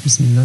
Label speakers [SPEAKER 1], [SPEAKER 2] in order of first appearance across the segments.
[SPEAKER 1] بسم الله،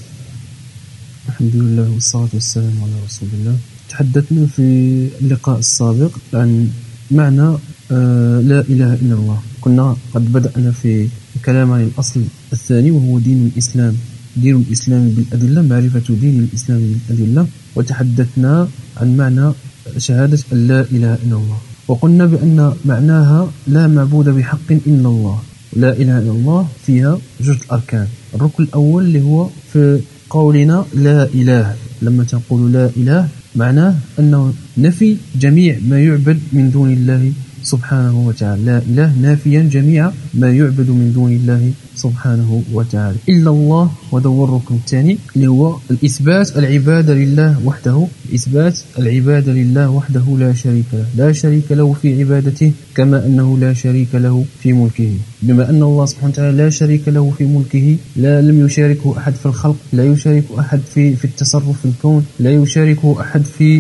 [SPEAKER 1] الحمد لله والصلاة والسلام على رسول الله. تحدثنا في اللقاء السابق عن معنى لا إله إلا الله. كنا قد بدأنا في الكلام عن الأصل الثاني وهو دين الإسلام، دين الإسلام بالأدلة، معرفة دين الإسلام بالأدلة، وتحدثنا عن معنى شهادة أن لا إله إلا الله، وقلنا بأن معناها لا معبود بحق إلا الله. لا إله إلا الله فيها جزء الأركان. الركن الأول اللي هو في قولنا لا إله، لما تقول لا إله معناه أنه نفي جميع ما يعبد من دون الله سبحانه وتعالى. لا إله نافيا جميع ما يعبد من دون الله سبحانه وتعالى إلا الله. وهذا هو الركن الثاني اللي هو الإثبات العبادة لله وحده، إثبات العبادة لله وحده لا شريك له، لا شريك له في عبادته كما أنه لا شريك له في ملكه. بما أن الله سبحانه وتعالى لا شريك له في ملكه، لم يشاركه أحد في الخلق، لا يشارك أحد في التصرف في الكون، لا يشاركه أحد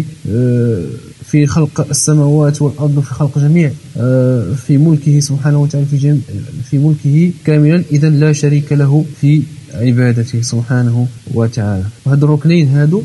[SPEAKER 1] في خلق السماوات والأرض، في خلق جميع في ملكه سبحانه وتعالى، في ملكه كاملا. إذن لا شريك له في عبادته سبحانه وتعالى. وهذا الركنين هادو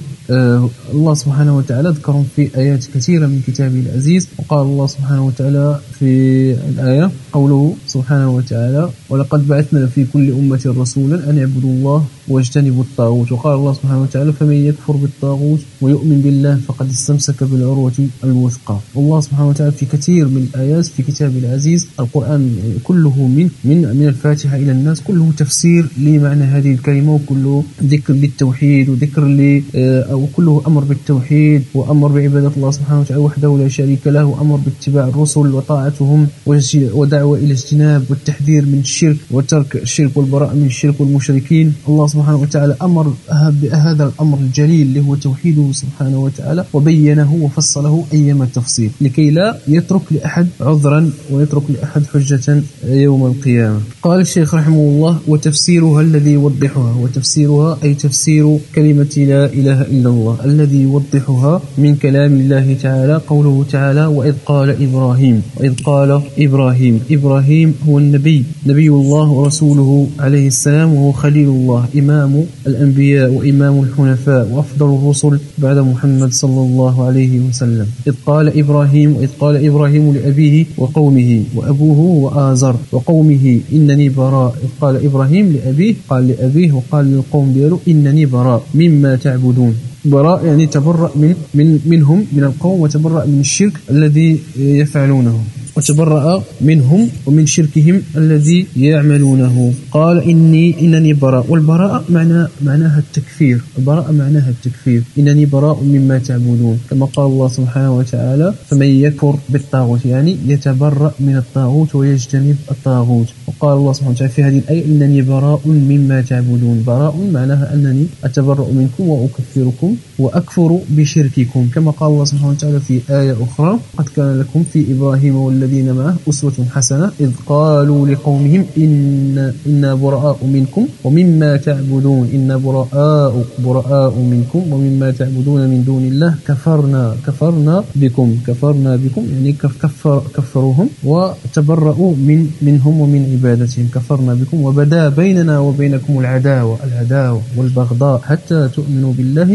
[SPEAKER 1] الله سبحانه وتعالى ذكرهم في آيات كثيرة من كتابه العزيز. وقال الله سبحانه وتعالى في الآية قوله سبحانه وتعالى: ولقد بعثنا في كل أمة رسولا أن يعبدوا الله واجتنبوا الطاغوت. وقال الله سبحانه وتعالى: فمن يكفر بالطاغوت ويؤمن بالله فقد استمسك بالعروة الوثقى. الله سبحانه وتعالى في كثير من الآيات في كتابه العزيز، القرآن كله من الفاتحة إلى الناس كله تفسير لمعنى هذه الكلمة، وكله ذكر للتوحيد، وذكر وكله أمر بالتوحيد، وأمر بعبادة الله سبحانه وتعالى وحده لا شريك له، وأمر باتباع الرسل وطاعتهم، ودعوة إلى اجتناب والتحذير من الشرك وترك الشرك والبراءة من الشرك والمشركين. الله سبحانه وتعالى أمر بهذا الأمر الجليل اللي هو توحيده سبحانه وتعالى، وبينه وفصله أيما تفصيل لكي لا يترك لأحد عذرا ويترك لأحد حجة يوم القيامة. قال الشيخ رحمه الله: وتفسيرها الذي يوضحها. وتفسيرها أي تفسير كلمة لا إله إلا الله الذي يوضحها من كلام الله تعالى قوله تعالى: وإذ قال إبراهيم. وإذ قال إبراهيم، إبراهيم هو نبي الله ورسوله عليه السلام، وهو خليل الله، إمام الأنبياء وإمام الحنفاء وأفضل الرسل بعد محمد صلى الله عليه وسلم. إذ قال إبراهيم، وإذ قال إبراهيم لأبيه وقومه، وأبوه وآزر وقومه إنني براء. إذ قال إبراهيم لأبيه، قال لأبيه وقال للقوم دياله: إنني براء مما تعبدون. براء يعني تبرأ منهم من القوم، وتبرأ من الشرك الذي يفعلونه، وتبرأ منهم ومن شركهم الذي يعملونه. قال إنني براء. والبراءة معناها التكفير، البراءة معناها التكفير. إنني براء مما تعبدون، كما قال الله سبحانه وتعالى: فمن يكفر بالطاغوت، يعني يتبرأ من الطاغوت ويجتنب الطاغوت. وقال الله سبحانه وتعالى في هذه الآية: إنني براء مما تعبدون. براء معناها أنني أتبرأ منكم وأكفركم وأكفر بشرككم، كما قال الله سبحانه وتعالى في آية أخرى: قد كان لكم في إبراهيم والذين معه أسوة حسنة إذ قالوا لقومهم إنا براء منكم ومما تعبدون، إنا براء منكم ومما تعبدون من دون الله كفرنا بكم يعني كفروهم وتبرؤوا منهم ومن عبادتهم. كفرنا بكم وبدا بيننا وبينكم العداوة والبغضاء حتى تؤمنوا بالله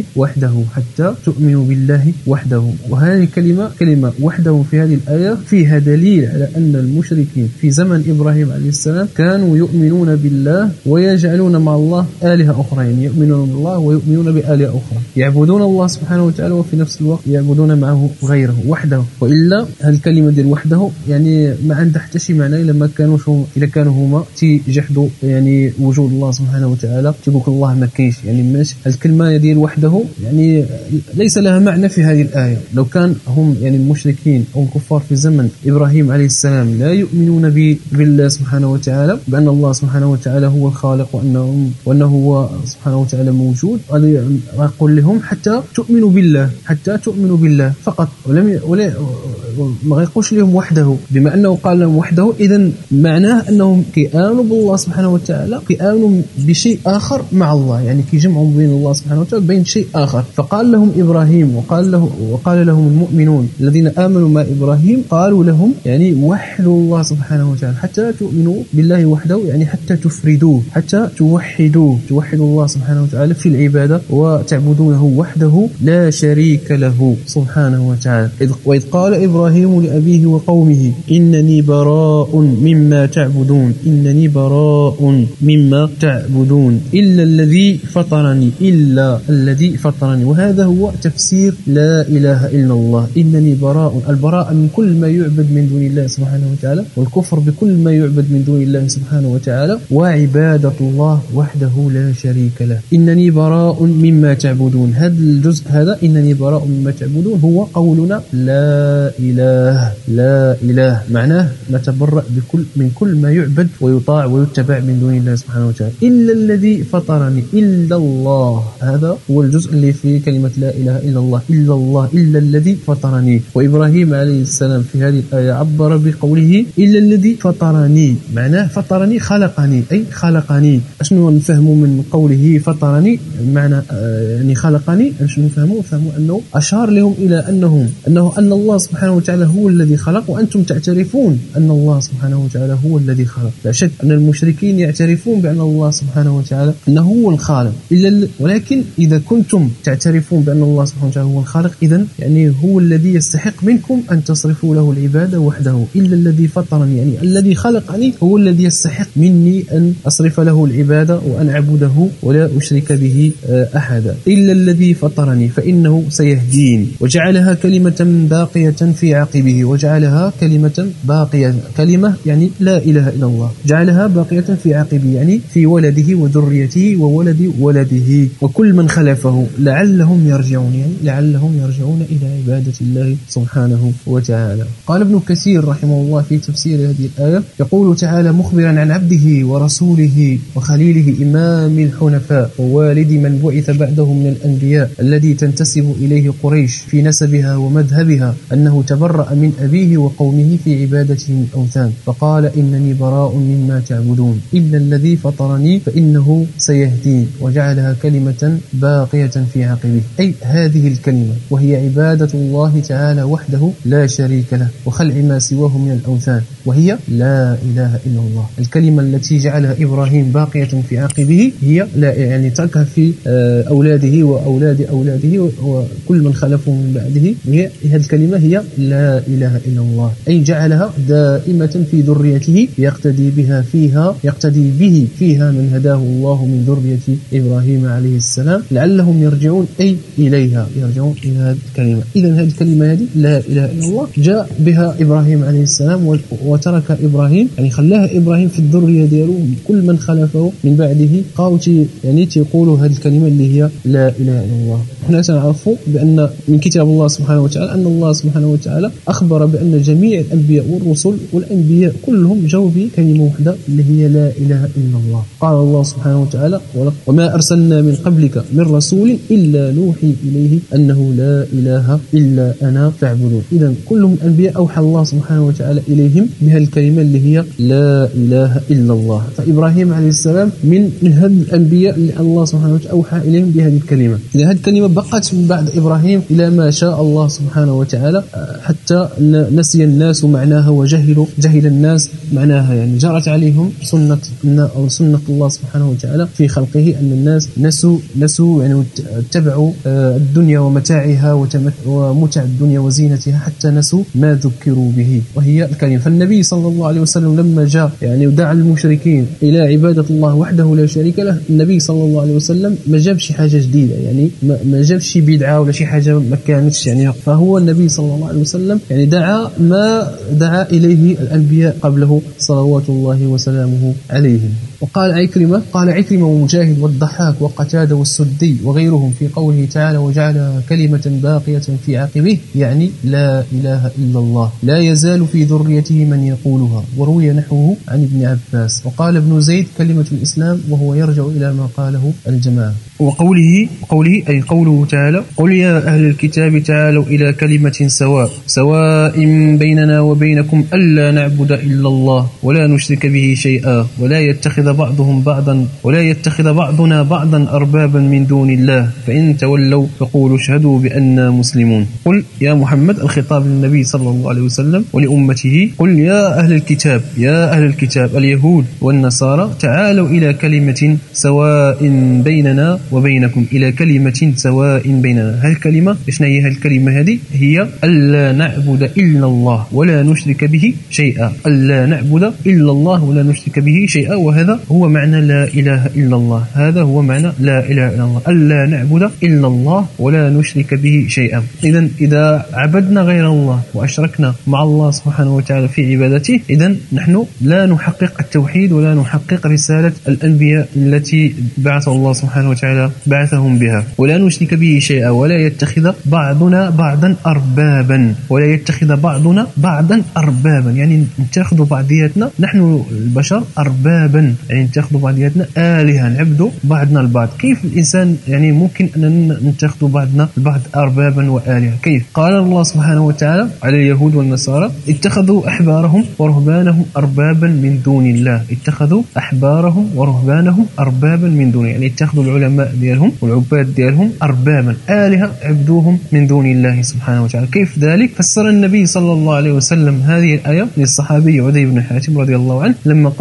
[SPEAKER 1] وحده. وهذه الكلمة وحده في هذه الآية فيها دليل على أن المشركين في زمن إبراهيم عليه السلام كانوا يؤمنون بالله ويجعلون مع الله آلهة أخرى، يعني يؤمنون بالله ويؤمنون بآلهة أخرى، يعبدون الله سبحانه وتعالى وفي نفس الوقت يعبدون معه غيره وحده. وإلا الكلمة دي وحده يعني ما عندها حتى شي معنى إلا كانوا هما تيجحدوا يعني وجود الله سبحانه وتعالى، تقول الله ما كاينش، يعني ماشي الكلمة ديال وحده يعني ليس لها معنى في هذه الآية. لو كان هم يعني المشركين أو الكفار في زمن إبراهيم عليه السلام لا يؤمنون بالله سبحانه وتعالى، بأن الله سبحانه وتعالى هو الخالق وأنه هو سبحانه وتعالى موجود، أقول لهم حتى تؤمنوا بالله فقط، ما يقولش لهم وحده. بما أنه قال لهم وحده إذن معناه أنه لأنهم كيآمنوا بالله سبحانه وتعالى كيآمنوا بشيء آخر مع الله، يعني كيجمعوا بين الله سبحانه وتعالى بين شيء آخر. فقال لهم إبراهيم وقال لهم المؤمنون الذين آمنوا مع إبراهيم، قالوا لهم يعني وحدوا الله سبحانه وتعالى حتى تؤمنوا بالله وحده، يعني حتى تفردوه، حتى توحدوا الله سبحانه وتعالى في العبادة وتعبدونه وحده لا شريك له سبحانه وتعالى. وإذ قال إبراهيم لأبيه وقومه إنني براء مما تعبدون، إنني براء مما تعبدون إلا الذي فطرني. وهذا هو تفسير لا إله إلا الله. إنني براء، البراء من كل ما يعبد من دون الله سبحانه وتعالى، والكفر بكل ما يعبد من دون الله سبحانه وتعالى، وعبادة الله وحده لا شريك له. إنني براء مما تعبدون، هذا الجزء هذا إنني براء مما تعبدون هو قولنا لا إله، معناه نتبرأ من كل ما يعبد ويطاع ويتبع من دون الله سبحانه وتعالى، إلا الذي فطرني، إلا الله. هذا هو الجزء اللي في كلمة لا إله إلا الله، إلا الذي فطرني. وإبراهيم عليه السلام في هذه الآية عبر بقوله إلا الذي فطرني، معناه فطرني خلقني، أي خلقني. أشنو نفهموا من قوله فطرني؟ معنى يعني خلقني، أشنو نفهموا أنه أشار لهم إلى أن الله سبحانه وتعالى هو الذي خلق، وأنتم تعترفون أن الله سبحانه وتعالى هو الذي خلق. لا شك أن المشركين يعترفون بأن الله سبحانه وتعالى أنه هو الخالق، ولكن إذا كنتم تعترفون بأن الله سبحانه وتعالى هو الخالق، إذن يعني هو الذي يستحق منكم أن تصرفوا له العبادة وحده. إلا الذي فطرني، يعني الذي خلقني هو الذي يستحق مني أن أصرف له العبادة وأن أعبده ولا أشرك به أحدا. إلا الذي فطرني فإنه سيهدين. وجعلها كلمة باقية في عقبه، وجعلها كلمة باقية، كلمة يعني لا إله إلا الله، جعلها باقية في عقبه، يعني في ولده وذريته وولد ولده وكل من خلفه لعلهم يرجعون، يعني لعلهم يرجعون إلى عبادة الله سبحانه وتعالى. قال ابن كثير رحمه الله في تفسير هذه الآية، يقول تعالى مخبرا عن عبده ورسوله وخليله إمام الحنفاء ووالد من بعث بعده من الأنبياء الذي تنتسب إليه قريش في نسبها ومذهبها، أنه تبرأ من أبيه وقومه في عبادتهم الأوثان، فقال إنني براء مما تعبدون إلا الذي فطرني فإنه سيهدين. وجعلها كلمة باقية في عقبه، أي هذه الكلمة وهي عبادة الله تعالى وحده لا شريك له وخلع ما سواه من الأوثان، وهي لا إله إلا الله. الكلمة التي جعلها إبراهيم باقية في عقبه هي لا، يعني تركها في أولاده وأولاد أولاده وكل من خلفه من بعده، هذه الكلمة هي لا إله إلا الله، أي جعلها دائمة في ذريته يقتدي به فيها من هداه الله من ذرية إبراهيم عليه السلام لعلهم يرجعون، أي إليها يرجعون إلى هذه الكلمة. إذن هذه الكلمة هذه لا إله إلا الله جاء بها إبراهيم عليه السلام، وترك إبراهيم يعني خلاها إبراهيم في الذرية ديالو كل من خلفه من بعده قاوتي يعني تيقولوا هذه الكلمة اللي هي لا إله إلا الله. احنا سنعرفوا بأن من كتاب الله سبحانه وتعالى أن الله سبحانه وتعالى أخبر بأن جميع الأنبياء والرسل والأنبياء كلهم جاءوا بكلمة واحدة اللي هي لا إله إلا الله. قال الله سبحانه وتعالى وما أرسلنا من قبلك من رسول إلا نوحي إليه أنه لا إله إلا أنا فاعبدون. إذن كلهم أنبياء أوحى الله سبحانه وتعالى إليهم بها الكلمة اللي هي لا إله إلا الله. فإبراهيم عليه السلام من هذه الأنبياء اللي الله سبحانه وتعالى أوحى إليهم بهذه الكلمة. إذا هذه الكلمة بقت من بعد إبراهيم إلى ما شاء الله سبحانه وتعالى حتى نسي الناس معناها جهل الناس معناها، يعني جرت عليهم سنة الله سبحانه وتعالى في خلقه أن الناس نسوا يعني اتبعوا الدنيا ومتاعها ومتع الدنيا وزينتها حتى نسوا ما ذكروا به وهي الكلمة. فالنبي صلى الله عليه وسلم لما جاء يعني ودعا المشركين إلى عبادة الله وحده لا شريك له، النبي صلى الله عليه وسلم ما جابش حاجة جديدة، يعني ما جابش بدعة ولا شي حاجة ما كانتش، يعني فهو النبي صلى الله عليه وسلم يعني دعا ما دعا إليه الأنبياء قبله صلوات الله وسلامه عليهم. قال عكرمة ومجاهد والضحاك وقتادة والسدي وغيرهم في قوله تعالى وجعل كلمة باقية في عقبه، يعني لا إله إلا الله لا يزال في ذريته من يقولها، وروي نحوه عن ابن عباس. وقال ابن زيد كلمة الإسلام، وهو يرجع إلى ما قاله الجماعة. وقوله أي قوله تعالى قل يا أهل الكتاب تعالوا إلى كلمة سواء بيننا وبينكم ألا نعبد إلا الله ولا نشرك به شيئا ولا يتخذ بعضنا بعضا أربابا من دون الله فإن تولوا فقولوا اشهدوا بأننا مسلمون. قل يا محمد، الخطاب للنبي صلى الله عليه وسلم ولأمته، قل يا أهل الكتاب اليهود والنصارى تعالوا إلى كلمة سواء بيننا وبينكم، إلى كلمة سواء بيننا. هالكلمة إشنا هي هالكلمة هذه؟ هي ألا نعبد إلا الله ولا نشرك به شيئا، ألا نعبد إلا الله ولا نشرك به شيئا، وهذا هو معنى لا إله إلا الله، هذا هو معنى لا إله إلا الله، ألا نعبد إلا الله ولا نشرك به شيئا. إذا عبدنا غير الله وأشركنا مع الله سبحانه وتعالى في عبادته، إذن نحن لا نحقق التوحيد ولا نحقق رسالة الأنبياء التي بعث الله سبحانه وتعالى بعثهم بها. ولا نشرك به شيئا ولا يتخذ بعضنا بعضا أربابا، يعني نتخذ بعضياتنا نحن البشر أربابا، يعني نتخذ بعضياتنا آلهة، نعبد بعضنا البعض. كيف الإنسان يعني ممكن أن نتخذ بعضنا البعض أربابا وآلهة؟ كيف؟ قال الله سبحانه وتعالى على اليهود والنصارى اتخذوا أحبارهم ورهبانهم أربابا من دون الله، اتخذوا أحبارهم ورهبانهم أربابا من دون، يعني اتخذوا العلماء ديالهم والعباد ديالهم أربابا آلهة عبدوهم من دون الله سبحانه وتعالى. كيف ذلك؟ فسر النبي صلى الله عليه وسلم هذه الآية للصحابي عدي بن حاتم رضي الله عنه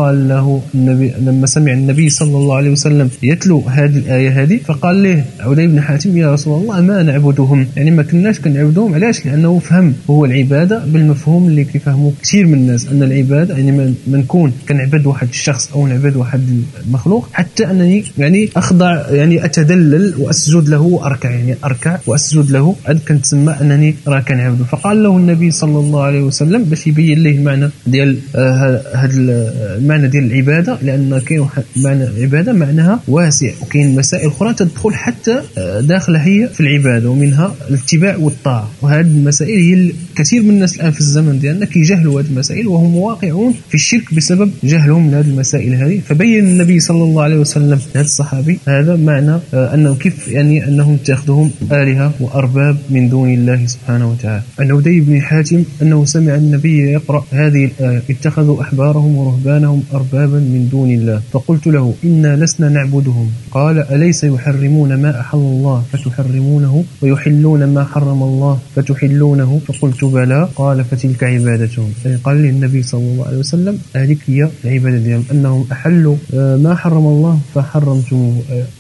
[SPEAKER 1] لما سمع النبي صلى الله عليه وسلم يتلو هذه الآية هذه، فقال له عدي بن حاتم يا رسول الله ما نعبدهم، يعني ما كناش كنعبدهم. علاش؟ لأنه فهم هو العبادة بالمفهوم اللي كيفهموا كثير من الناس، أن العبادة يعني ما نكون كنعبد واحد الشخص أو نعبد واحد المخلوق حتى أنني يعني أخضع، يعني أتدلل وأسجد له وأركع، يعني أركع وأسجد له، عاد كنتسمى أنني راه كنعبده. فقال له النبي صلى الله عليه وسلم باش يبين له المعنى ديال هذا المعنى ديال العبادة، لأن كاين معنى العبادة معناها واسع، وكاين مسائل أخرى تدخل حتى داخل هي في العبادة، ومنها الاتباع والطاعة. وهذه المسائل هي كثير من الناس الآن في الزمن ديالنا كيجهلوا هذه المسائل وهم واقعون في الشرك بسبب جهلهم لهذه المسائل هذه. فبين النبي صلى الله عليه وسلم هذا الصحابي هذا معنى أنه كيف يعني أنهم اتخذهم آلهة وأرباب من دون الله سبحانه وتعالى. عن عدي بن حاتم أنه سمع النبي يقرأ هذه الآية اتخذوا أحبارهم ورهبانهم أربابا من دون الله، فقلت له إنا لسنا نعبدهم. قال أليس يحرمون ما أحل الله فتحرمونه ويحلون ما حرم الله فتحلونه؟ فقلت بلى. قال فتلك عبادتهم. قال لي النبي صلى الله عليه وسلم هذيك هي العبادة ديالهم، أنهم أحلوا ما حرم الله فحرمتموه،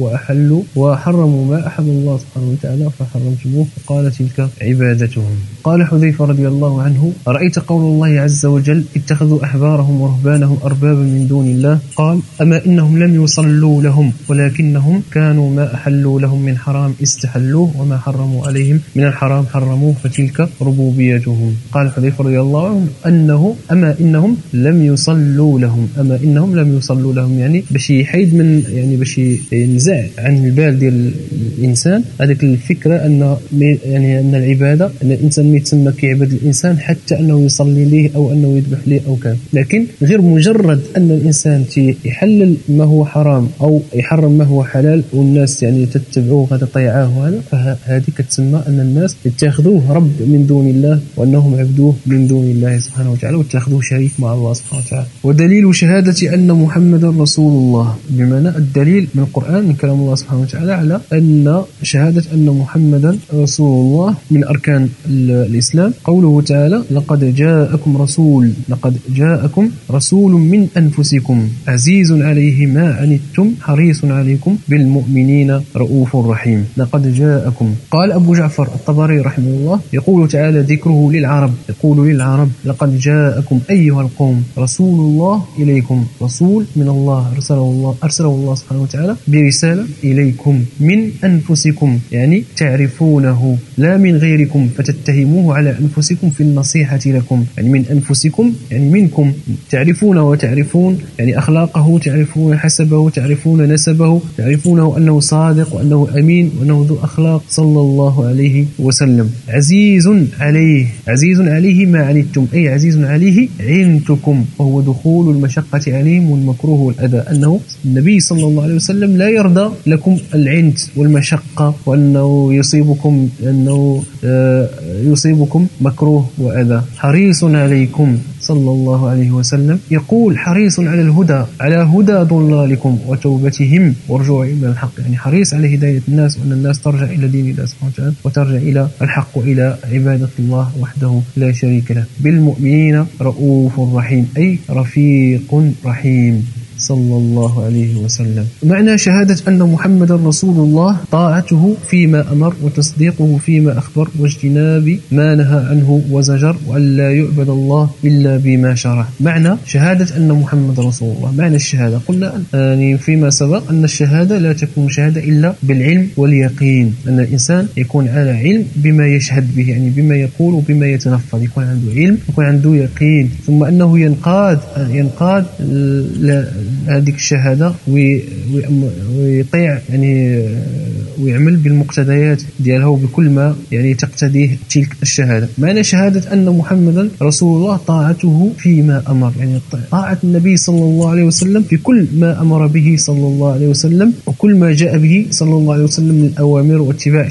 [SPEAKER 1] وحرموا ما أحل الله سبحانه وتعالى فحرمتموه، قال تلك عبادتهم. قال حذيفة رضي الله عنه أرأيت قول الله عز وجل اتخذوا أحبارهم ورهبانهم أربابا من دون الله؟ قال أما إنهم لم يصلوا لهم ولكنهم كانوا ما أحلوا لهم من حرام استحلوه وما حرموا عليهم من الحرام حرموه فتلك ربوبيتهم. قال حذيفة رضي الله عنه أنه أما إنهم لم يصلوا لهم، يعني باش يحيد من، يعني باش ينزع عن البال ديال الإنسان هذيك الفكرة أن العبادة أن الإنسان يتسمى كيعبد الإنسان حتى أنه يصلي ليه أو أنه يذبح ليه أو كان، لكن غير مجرد أن الإنسان يحلل ما هو حرام أو يحرم ما هو حلال والناس يعني تتبعوه وتطيعوه، وهذا فهذه كتسمى أن الناس اتخذوه رب من دون الله وأنهم عبدوه من دون الله سبحانه وتعالى واتخذوه شريك مع الله سبحانه وتعالى. ودليل شهادة أن محمد رسول الله، بمعنى الدليل من القرآن من كلام الله سبحانه وتعالى على أن شهادة أن محمدا رسول الله من أركان الإسلام. قوله تعالى لقد جاءكم رسول من أنفسكم عزيز عليه ما عنتم حريص عليكم بالمؤمنين رؤوف رحيم. لقد جاءكم. قال أبو جعفر الطبري رحمه الله يقول تعالى ذكره للعرب، يقول للعرب لقد جاءكم أيها القوم رسول الله إليكم، رسول من الله أرسله الله سبحانه وتعالى برسالة إليكم من أنفسكم، يعني تعرفونه لا من غيركم فتتهموه على أنفسكم في النصيحة لكم، يعني من أنفسكم يعني منكم تعرفونه وتعرفون يعني أخلاق أخلاقه، تعرفون حسبه، تعرفون نسبه، تعرفونه أنه صادق وأنه أمين وأنه ذو أخلاق صلى الله عليه وسلم. عزيز عليه ما عنتم، أي عزيز عليه عنتكم، وهو دخول المشقة عليهم والمكروه والأذى. أنه النبي صلى الله عليه وسلم لا يرضى لكم العنت والمشقة، وأنه يصيبكم مكروه وأذى. حريص عليكم صلى الله عليه وسلم، يقول حريص على الهدى، على هدى ضلالكم وتوبتهم ورجوع إلى الحق، يعني حريص على هداية الناس وأن الناس ترجع إلى دين الله سبحانه وتعالى وترجع إلى الحق وإلى عبادة الله وحده لا شريك له. بالمؤمنين رؤوف رحيم، أي رفيق رحيم صلى الله عليه وسلم. معنى شهادة أن محمد رسول الله طاعته فيما أمر وتصديقه فيما أخبر واجتناب ما نهى عنه وزجر، وأن لا يعبد الله إلا بما شرع. معنى شهادة أن محمد رسول الله، معنى الشهادة قلنا يعني فيما سبق أن الشهادة لا تكون شهادة إلا بالعلم واليقين، أن الإنسان يكون على علم بما يشهد به، يعني بما يقول وبما يتنفذ، يكون عنده علم، يكون عنده يقين، ثم أنه ينقاد هذه الشهادة ويطيع يعني ويعمل بالمقتضيات ديالها وبكل ما يعني تقتضيه تلك الشهادة. معنى شهادة أن محمدا رسول الله طاعته فيما أمر، يعني طاعة النبي صلى الله عليه وسلم في كل ما أمر به صلى الله عليه وسلم وكل ما جاء به صلى الله عليه وسلم من الأوامر واتباع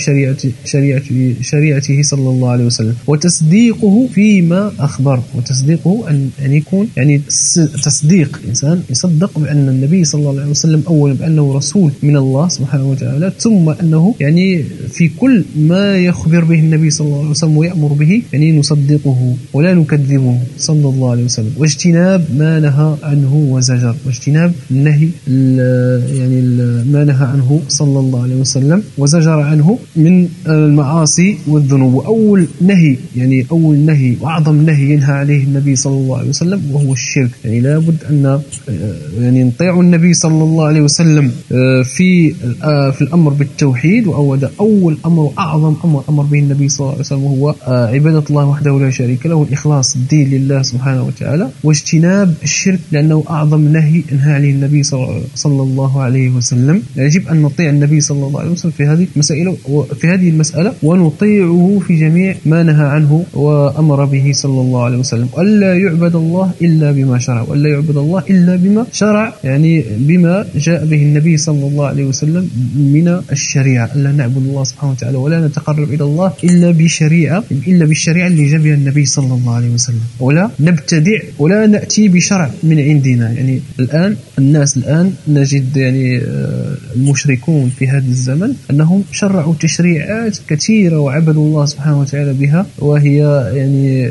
[SPEAKER 1] شريعته صلى الله عليه وسلم، وتصديقه فيما أخبر. وتصديقه أن يكون يعني تصديق، الإنسان يصدق بأن النبي صلى الله عليه وسلم أولا بأنه رسول من الله سبحانه وتعالى، ثم أنه يعني في كل ما يخبر به النبي صلى الله عليه وسلم ويأمر به يعني نصدقه ولا نكذبه صلى الله عليه وسلم. واجتناب ما نهى عنه وزجر، واجتناب النهي يعني ما نهى عنه صلى الله عليه وسلم وزجر عنه من المعاصي والذنوب. وأول نهي وأعظم نهي ينهى عليه النبي صلى الله عليه وسلم وهو الشرك، يعني لابد أن يعني نطيع النبي صلى الله عليه وسلم في الأمر بالتوحيد، وهذا أول أمر وأعظم أمر به النبي صلى الله عليه وسلم وهو عبادة الله وحده لا شريك له والإخلاص الدين لله سبحانه وتعالى، واجتناب الشرك لأنه أعظم نهي انهى عليه النبي صلى الله عليه وسلم. يجب أن نطيع النبي صلى الله عليه وسلم في هذه المسألة ونطيعه في جميع ما نهى عنه وأمر به صلى الله عليه وسلم. ألا يعبد الله إلا بما شرع، وألا يعبد الله إلا بما شرع، يعني بما جاء به النبي صلى الله عليه وسلم من الشريعة. ألا نعبد الله سبحانه وتعالى ولا نتقرب إلى الله إلا بالشريعة اللي جاء بها النبي صلى الله عليه وسلم، ولا نبتدع ولا نأتي بشرع من عندنا. يعني الناس الآن نجد يعني المشركون في هذا الزمن أنهم شرعوا تشريعات كثيرة وعبدوا الله سبحانه وتعالى بها، وهي يعني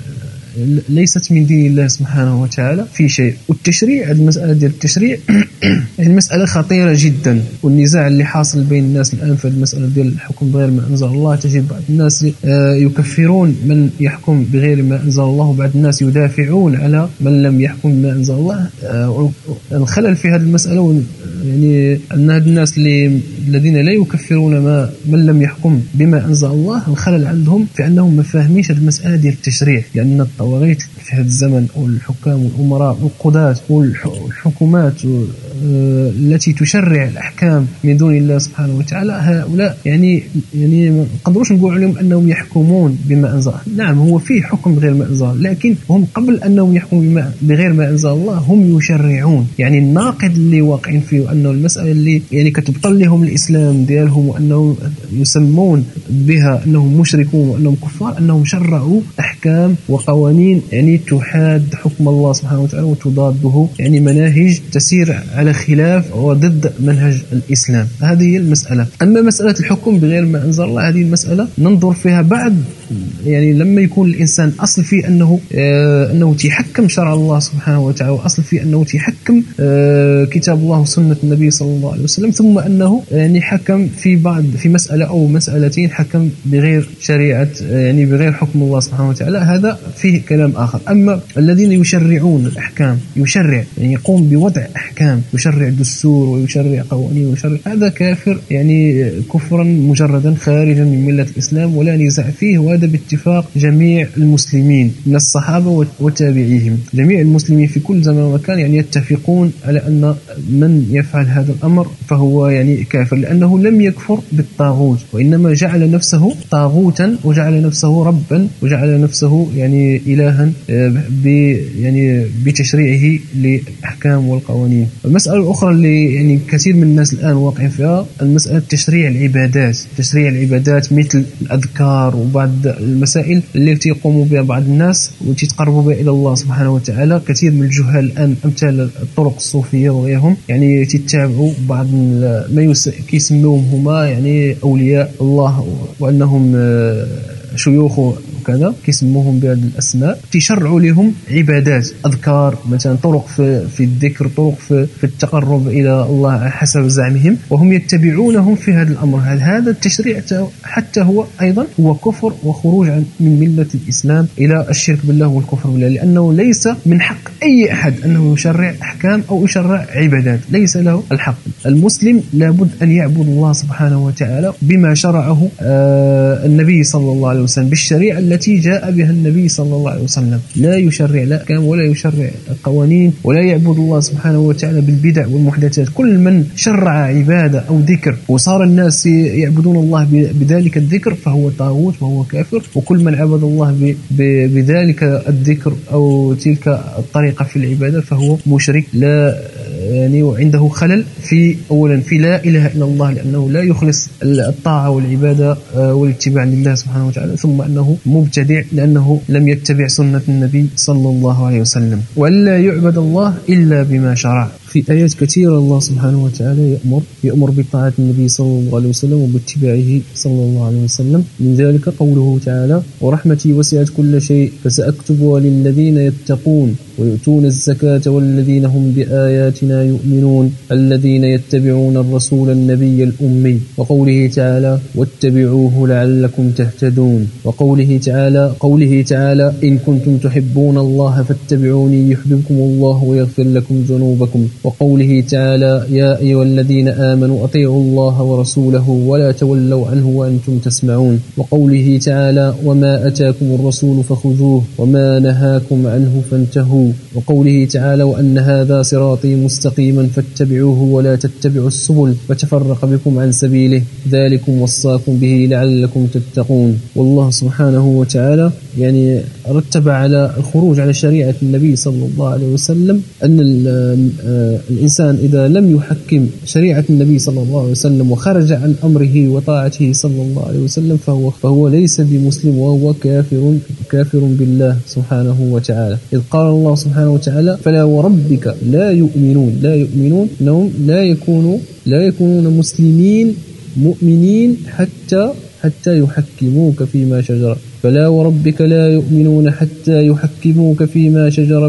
[SPEAKER 1] ليست من دين الله سبحانه وتعالى في شيء. والتشريع، المسألة ديال التشريع يعني مسألة خطيرة جدا، والنزاع اللي حاصل بين الناس الآن في المسألة ديال الحكم بغير ما أنزل الله، تجد بعض الناس يكفرون من يحكم بغير ما أنزل الله، وبعض الناس يدافعون على من لم يحكم بما أنزل الله. الخلل في هذه المسألة يعني أن هذه الناس الذين لا يكفرون من لم يحكم بما أنزل الله، الخلل عندهم في أنهم ما فاهمينش هذه المسألة ديال التشريع، لأن الطواغيت في هذا الزمن والحكام والأمراء والقضاة والحكومات التي تشرع الأحكام من دون الله سبحانه وتعالى، هؤلاء يعني ما نقدروش نقول عليهم أنهم يحكمون بما أنزل. نعم، هو فيه حكم بغير ما أنزل، لكن هم قبل أنهم يحكموا بغير ما أنزل الله هم يشرعون. يعني الناقد اللي واقعين فيه أنه المسألة اللي يعني كتبطل لهم الإسلام ديالهم وأنهم يسمون بها أنهم مشركون وأنهم كفار، أنهم شرعوا أحكام وقوانين يعني تحاد حكم الله سبحانه وتعالى وتضاده، يعني مناهج تسير على خلاف وضد منهج الإسلام. هذه هي المسألة. أما مسألة الحكم بغير ما أنزل الله، هذه المسألة ننظر فيها بعد يعني لما يكون الإنسان أصل فيه أنه تيحكم شرع الله سبحانه وتعالى، وأصل فيه أنه تيحكم كتاب الله وسنة النبي صلى الله عليه وسلم، ثم أنه يعني حكم في مسألة أو مسألتين حكم بغير شريعة يعني بغير حكم الله سبحانه وتعالى، هذا فيه كلام آخر. أما الذين يشرعون الأحكام، يشرع يعني يقوم بوضع أحكام، ويشرع دستور ويشرع قوانين ويشرع، هذا كافر يعني كفرا مجردا خارجا من ملة الإسلام ولا نزاع فيه، وهذا باتفاق جميع المسلمين من الصحابة وتابعيهم. جميع المسلمين في كل زمان ومكان يعني يتفقون على أن من يفعل هذا الأمر فهو يعني كافر، لأنه لم يكفر بالطاغوت وإنما جعل نفسه طاغوتا وجعل نفسه ربا وجعل نفسه يعني إلها يعني بتشريعه للأحكام والقوانين. المسألة الأخرى اللي يعني كثير من الناس الآن واقعين فيها المسألة تشريع العبادات، تشريع العبادات مثل الأذكار وبعض المسائل اللي يقوموا بها بعض الناس وتتقربوا بها إلى الله سبحانه وتعالى. كثير من الجهال الآن أمثال الطرق الصوفية وغيرهم يعني تتبعوا بعض ما يسموهم هما يعني أولياء الله وأنهم شيوخ وكذا، كيسموهم بهذه الأسماء، تشرعوا لهم عبادات، أذكار مثلا، طرق في الذكر، طرق في التقرب إلى الله حسب زعمهم، وهم يتبعونهم في هذا الأمر. هذا التشريع حتى هو أيضا هو كفر وخروج من ملة الإسلام إلى الشرك بالله والكفر بالله، لأنه ليس من حق أي أحد أنه يشرع أحكام أو يشرع عبادات، ليس له الحق. المسلم لابد أن يعبد الله سبحانه وتعالى بما شرعه النبي صلى الله عليه وسلم، بالشريعة التي جاء بها النبي صلى الله عليه وسلم، لا يشرع لا أحكام ولا يشرع قوانين ولا يعبد الله سبحانه وتعالى بالبدع والمحدثات. كل من شرع عبادة أو ذكر وصار الناس يعبدون الله بذلك الذكر فهو طاغوت وهو كافر، وكل من عبد الله بذلك الذكر أو تلك الطريقة في العبادة فهو مشرك، لا يعني وعنده خلل في أولا في لا إله إلا الله، لأنه لا يخلص الطاعة والعبادة والاتباع لله سبحانه وتعالى، ثم أنه مبتدع لأنه لم يتبع سنة النبي صلى الله عليه وسلم. وألا يعبد الله إلا بما شرع. في آيات كثيرة الله سبحانه وتعالى يأمر بطاعة النبي صلى الله عليه وسلم وباتباعه صلى الله عليه وسلم. من ذلك قوله تعالى: ورحمتي وسعت كل شيء فسأكتبها للذين يتقون ويؤتون الزكاة والذين هم بآياتنا يؤمنون الذين يتبعون الرسول النبي الأمي. وقوله تعالى: واتبعوه لعلكم تهتدون. وقوله تعالى: إن كنتم تحبون الله فاتبعوني يحببكم الله ويغفر لكم ذنوبكم. وقوله تعالى: يا أيها الذين آمنوا أطيعوا الله ورسوله ولا تولوا عنه وأنتم تسمعون. وقوله تعالى: وما أتاكم الرسول فخذوه وما نهاكم عنه فانتهوا. وقوله تعالى: وأن هذا صراطي مستقيما فاتبعوه ولا تتبعوا السبل فتفرق بكم عن سبيله ذلكم وصاكم به لعلكم تتقون. والله سبحانه وتعالى يعني رتب على الخروج على شريعة النبي صلى الله عليه وسلم أن الإنسان إذا لم يحكم شريعة النبي صلى الله عليه وسلم وخرج عن أمره وطاعته صلى الله عليه وسلم فهو ليس بمسلم وهو كافر بالله سبحانه وتعالى. إذ قال الله سبحانه وتعالى: فلا وربك لا يؤمنون أنهم لا يكونون مسلمين مؤمنين حتى يحكموك فيما شجر. فلا وربك لا يؤمنون حتى يحكموك فيما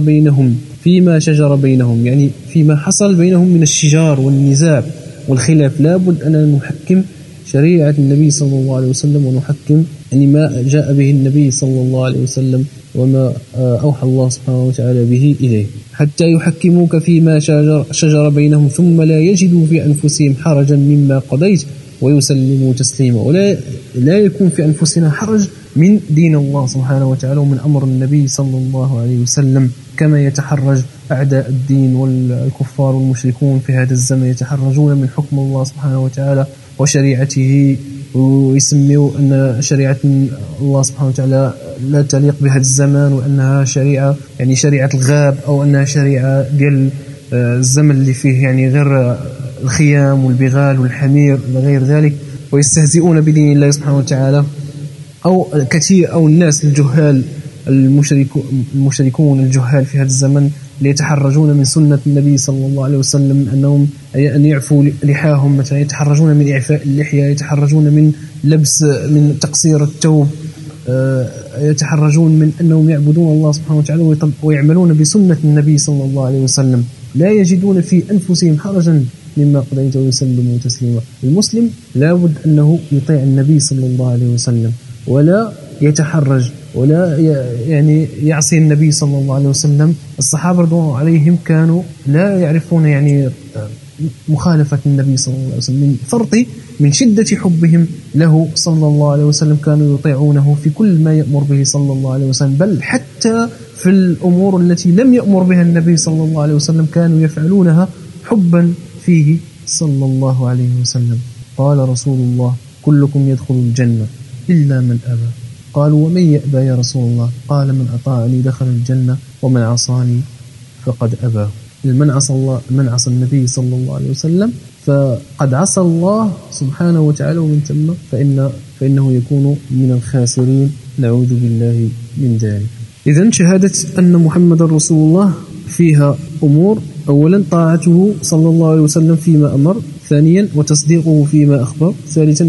[SPEAKER 1] شجر بينهم يعني فيما حصل بينهم من الشجار والنزاع والخلاف. لا بد أن نحكم شريعة النبي صلى الله عليه وسلم ونحكم يعني ما جاء به النبي صلى الله عليه وسلم وما أوحى الله سبحانه وتعالى به إليه، حتى يحكموك فيما شجر بينهم ثم لا يجدوا في أنفسهم حرجا مما قضيت ويسلموا تسليما. ولا يكون في أنفسنا حرج من دين الله سبحانه وتعالى ومن أمر النبي صلى الله عليه وسلم، كما يتحرج أعداء الدين والكفار والمشركون في هذا الزمن يتحرجون من حكم الله سبحانه وتعالى وشريعته، ويسموا أن شريعة الله سبحانه وتعالى لا تليق بهذا الزمان وأنها شريعة يعني شريعة الغاب أو أنها شريعة ديال الزمن اللي فيه يعني غير الخيام والبغال والحمير وغير ذلك، ويستهزئون بدين الله سبحانه وتعالى. أو الناس الجهال المشركون الجهال في هذا الزمن ليتحرجون من سنة النبي صلى الله عليه وسلم أنهم أن يعفوا لحاهم مثلا، يتحرجون من إعفاء اللحية، يتحرجون من تقصير الثوب، يتحرجون من أنهم يعبدون الله سبحانه وتعالى ويعملون بسنة النبي صلى الله عليه وسلم، لا يجدون في أنفسهم حرجا مما قضيت ويسلموا تسليما. المسلم لا بد أنه يطيع النبي صلى الله عليه وسلم ولا يتحرج ولا يعني يعصي النبي صلى الله عليه وسلم. الصحابة رضوان الله عليهم كانوا لا يعرفون يعني مخالفة النبي صلى الله عليه وسلم، من شدة حبهم له صلى الله عليه وسلم كانوا يطيعونه في كل ما يأمر به صلى الله عليه وسلم، بل حتى في الأمور التي لم يأمر بها النبي صلى الله عليه وسلم كانوا يفعلونها حبا فيه صلى الله عليه وسلم. قال رسول الله: كلكم يدخل الجنة إلا من أبى. قالوا: ومن يأبى يا رسول الله؟ قال: من أطاعني دخل الجنة ومن عصاني فقد أبى. من عصى النبي صلى الله عليه وسلم فقد عصى الله سبحانه وتعالى، ومن ثم فإنه يكون من الخاسرين، نعوذ بالله من ذلك. إذن شهادة أن محمد رسول الله فيها أمور: أولا طاعته صلى الله عليه وسلم فيما أمر، ثانيا وتصديقه فيما أخبر، ثالثا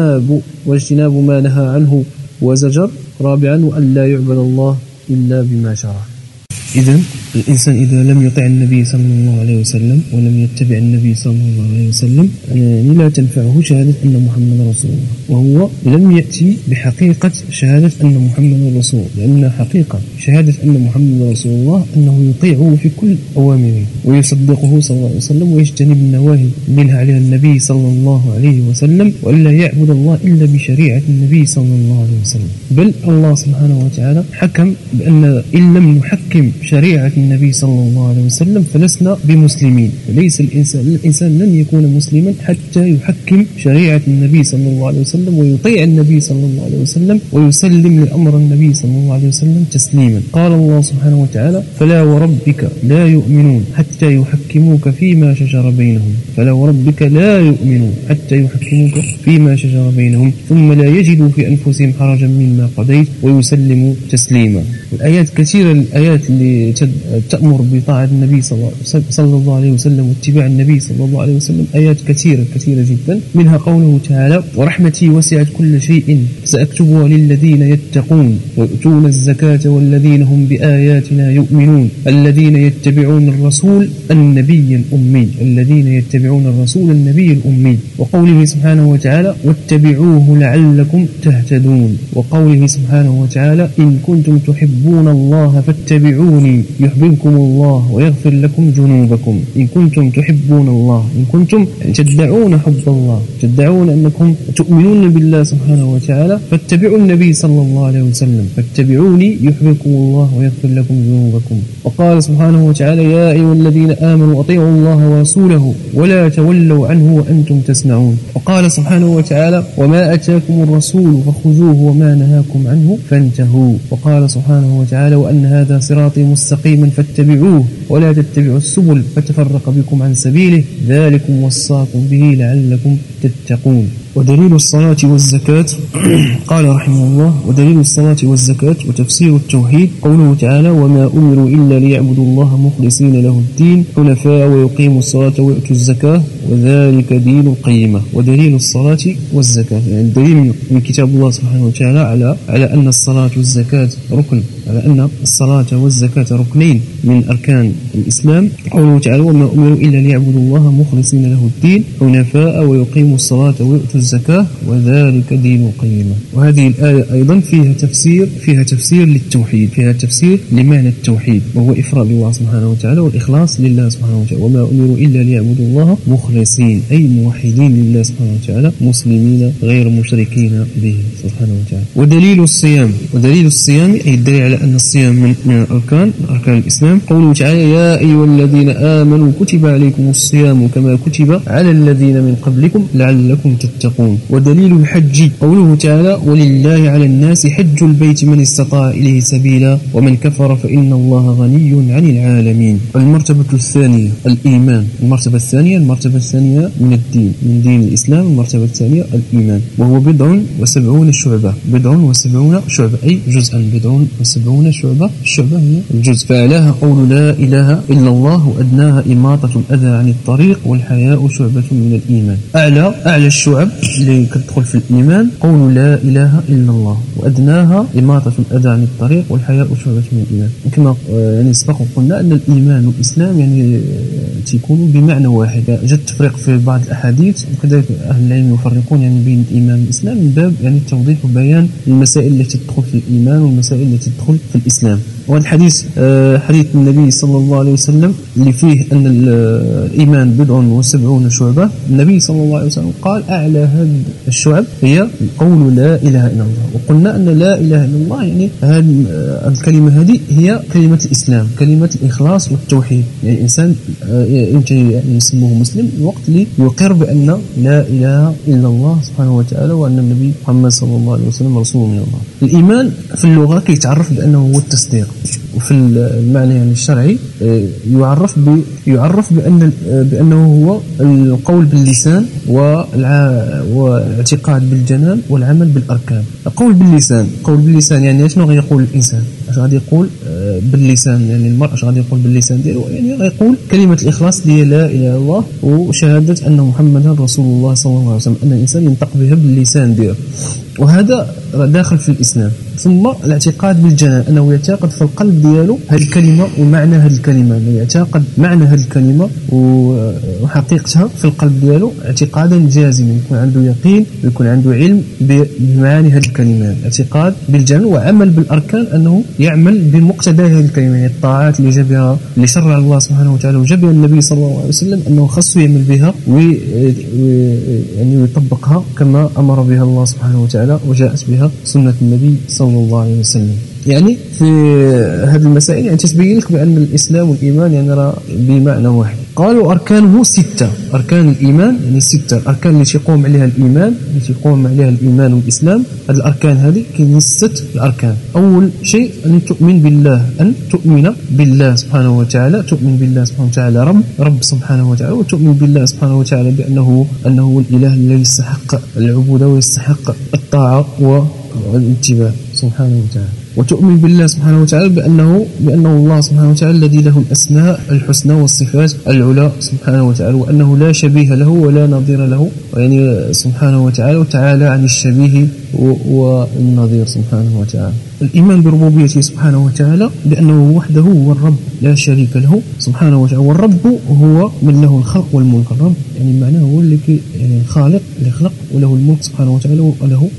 [SPEAKER 1] واجتناب ما نهى عنه وزجر، رابعا وأن لا يعبد الله إلا بما شرع. إذن الإنسان إذا لم يطع النبي صلى الله عليه وسلم ولم يتبع النبي صلى الله عليه وسلم يعني لا تنفعه شهادة أن محمد رسول الله، وهو لم يأتي بحقيقة شهادة أن محمد رسول الله، لأن حقيقة شهادة أن محمد رسول الله أنه يطيعه في كل أوامره ويصدقه صلى الله عليه وسلم ويجتنب النواهي منها عليها النبي صلى الله عليه وسلم، وإلا يعبد الله إلا بشريعة النبي صلى الله عليه وسلم. بل الله سبحانه وتعالى حكم بأن إن لم نحكم شريعة النبي صلى الله عليه وسلم فلسنا بمسلمين. ليس الإنسان لن يكون مسلما حتى يحكم شريعة النبي صلى الله عليه وسلم ويطيع النبي صلى الله عليه وسلم ويسلم لأمر النبي صلى الله عليه وسلم تسليما. قال الله سبحانه وتعالى: فلا وربك لا يؤمنون حتى يحكموك فيما شجر بينهم. فلا وربك لا يؤمنون حتى يحكموك فيما شجر بينهم ثم لا يجدوا في أنفسهم حرجا مما قضيت ويسلموا تسليما. الآيات كثيرة، الآيات اللي تأمر بطاعة النبي صلى الله عليه وسلم واتباع النبي صلى الله عليه وسلم آيات كثيرة جدا، منها قوله تعالى: ورحمتي وسعت كل شيء سأكتبها للذين يتقون ويؤتون الزكاة والذين هم بآياتنا يؤمنون الذين يتبعون الرسول النبي الأمي. وقوله سبحانه وتعالى: واتبعوه لعلكم تهتدون. وقوله سبحانه وتعالى: إن كنتم تحبون الله فاتبعوني يحببكم الله ويغفر لكم ذنوبكم. إن كنتم تحبون الله، إن كنتم تدعون حب الله، تدعون أنكم تؤمنون بالله سبحانه وتعالى، فاتبعوا النبي صلى الله عليه وسلم، فاتبعوني يحببكم الله ويغفر لكم ذنوبكم. وقال سبحانه وتعالى: يا أيها الذين آمنوا أطيعوا الله ورسوله ولا تولوا عنه وأنتم تسمعون. وقال سبحانه وتعالى: وما أتاكم الرسول فخذوه وما نهاكم عنه فانتهوا. وقال سبحانه وتعالى: وأن هذا صراطي مستقيما فاتبعوه ولا تتبعوا السبل فتفرق بكم عن سبيله ذلكم وصاكم به لعلكم تتقون. ودليل الصلاة والزكاة قال رحمه الله: ودليل الصلاة والزكاة وتفسير التوحيد قوله تعالى: وما أمروا إلا ليعبدوا الله مخلصين له الدين حنفاء ويقيموا الصلاة ويؤتوا الزكاة وذلك دين القيمة. ودليل الصلاة والزكاة يعني دليل من كتاب الله سبحانه وتعالى على أن الصلاة والزكاة ركن، على أن الصلاة والزكاة ركنين من أركان الإسلام. قوله تعالى: وما أمروا إلا ليعبدوا الله مخلصين له الدين حنفاء ويقيموا الصلاة ويؤتوا الزكاة وذلك دين القيمة. وهذه الآية أيضا فيها تفسير للتوحيد، فيها تفسير لمعنى التوحيد وهو إفراد الله سبحانه وتعالى والإخلاص لله سبحانه وتعالى. وما أمروا إلا ليعبدوا الله مخلصين أي موحدين لله سبحانه وتعالى مسلمين غير مشركين به سبحانه وتعالى. ودليل الصيام أي الدليل على أن الصيام من أركان الإسلام. قوله تعالى: يا أيها الذين آمنوا كتب عليكم الصيام كما كتب على الذين من قبلكم لعلكم تتقون. ودليل الحج قوله تعالى: ولله على الناس حج البيت من استطاع إليه سبيلا ومن كفر فإن الله غني عن العالمين. المرتبة الثانية الإيمان. المرتبة الثانية من الدين، من دين الإسلام. المرتبة الثانية الإيمان، وهو 70 شعبة، 70 شعبة أي جزءا، 70 شعبة. الشعبة هي الجزء. فأعلاها قول لا إله إلا الله وأدناها إماطة الأذى عن الطريق والحياء شعبة من الإيمان. أعلى الشعب اللي كتدخل في الإيمان قول لا إله إلا الله، وأدناها إماطة الأذى عن الطريق والحياء شعبة من الإيمان. كما يعني سبق وقلنا أن الإيمان والإسلام يعني تكونوا بمعنى واحد. جاء التفريق في بعض الأحاديث، وكذلك أهل العلم يفرقون يعني بين الإيمان والإسلام من باب يعني توضيح وبيان المسائل التي تدخل في الإيمان والمسائل التي تدخل في الإسلام. وهذا الحديث حديث النبي صلى الله عليه وسلم اللي فيه أن الإيمان 70 شعبة. النبي صلى الله عليه وسلم قال أعلى هذه الشعب هي قول لا إله إلا الله. وقلنا أن لا إله إلا الله يعني هذه الكلمة هذه هي كلمة الإسلام، كلمة الإخلاص والتوحيد. يعني الإنسان يمكن يعني يسموه مسلم الوقت اللي يقر بأن لا إله إلا الله سبحانه وتعالى، وأن النبي محمد صلى الله عليه وسلم رسول من الله. الإيمان في اللغة كيتعرف بأنه هو التصديق، وفي المعنى يعني الشرعي يعرف بأنه هو القول باللسان والاعتقاد بالجنان والعمل بالأركان. القول باللسان يعني شنو غيقول الإنسان؟ اش غادي يقول باللسان؟ يعني المرء اش غادي يقول باللسان ديالو؟ يعني غيقول كلمة الإخلاص اللي هي لا إله إلا الله، وشهادة أن محمدا رسول الله صلى الله عليه وسلم، أن الإنسان ينطق بها باللسان ديالو، وهذا داخل في الإسلام. ثم الاعتقاد بالجنان، أنه يعتقد في القلب ديالو هذه الكلمة ومعنى هذه الكلمة، يعتقد معنى هذه الكلمة وحقيقتها في القلب ديالو اعتقادا جازما، يكون عنده يقين ويكون عنده علم بمعاني هذه الكلمات. اعتقاد بالجنان وعمل بالأركان، أنه يعمل بمقتضى هذه الكلمة، يعني الطاعات اللي جابها اللي شرع الله سبحانه وتعالى وجابها النبي صلى الله عليه وسلم، أنه خصه يعمل بها يعني ويطبقها كما أمر بها الله سبحانه وتعالى وجاءت بها سنة النبي صلى الله عليه وسلم. يعني في هذه المسائل يعني تتبين لك بأن الإسلام والإيمان يعني راه بمعنى واحد. قالوا أركانه 6، أركان الإيمان يعني 6 أركان اللي تقوم عليها الإيمان، اللي تقوم عليها الإيمان والإسلام. هذه الأركان هذه كاين 6 الأركان. أول شيء أن تؤمن بالله، أن تؤمن بالله سبحانه وتعالى، تؤمن بالله سبحانه وتعالى رب سبحانه وتعالى، وتؤمن بالله سبحانه وتعالى بأنه هو الإله الذي يستحق العبودة ويستحق الطاعة والاتباع سبحانه وتعالى. وتؤمن بالله سبحانه وتعالى بأنه الله سبحانه وتعالى الذي له الأسماء الحسنى والصفات العلى سبحانه وتعالى، وأنه لا شبيه له ولا نظير له، يعني سبحانه وتعالى، وتعالى عن الشبيه والنظير سبحانه وتعالى. الإيمان بربوبيته سبحانه وتعالى بأنه وحده هو الرب لا شريك له سبحانه وتعالى، والرب هو من له الخلق والملك. الرب يعني معناه هو اللي يعني الخالق اللي خلق، وله الملك سبحانه وتعالى، وله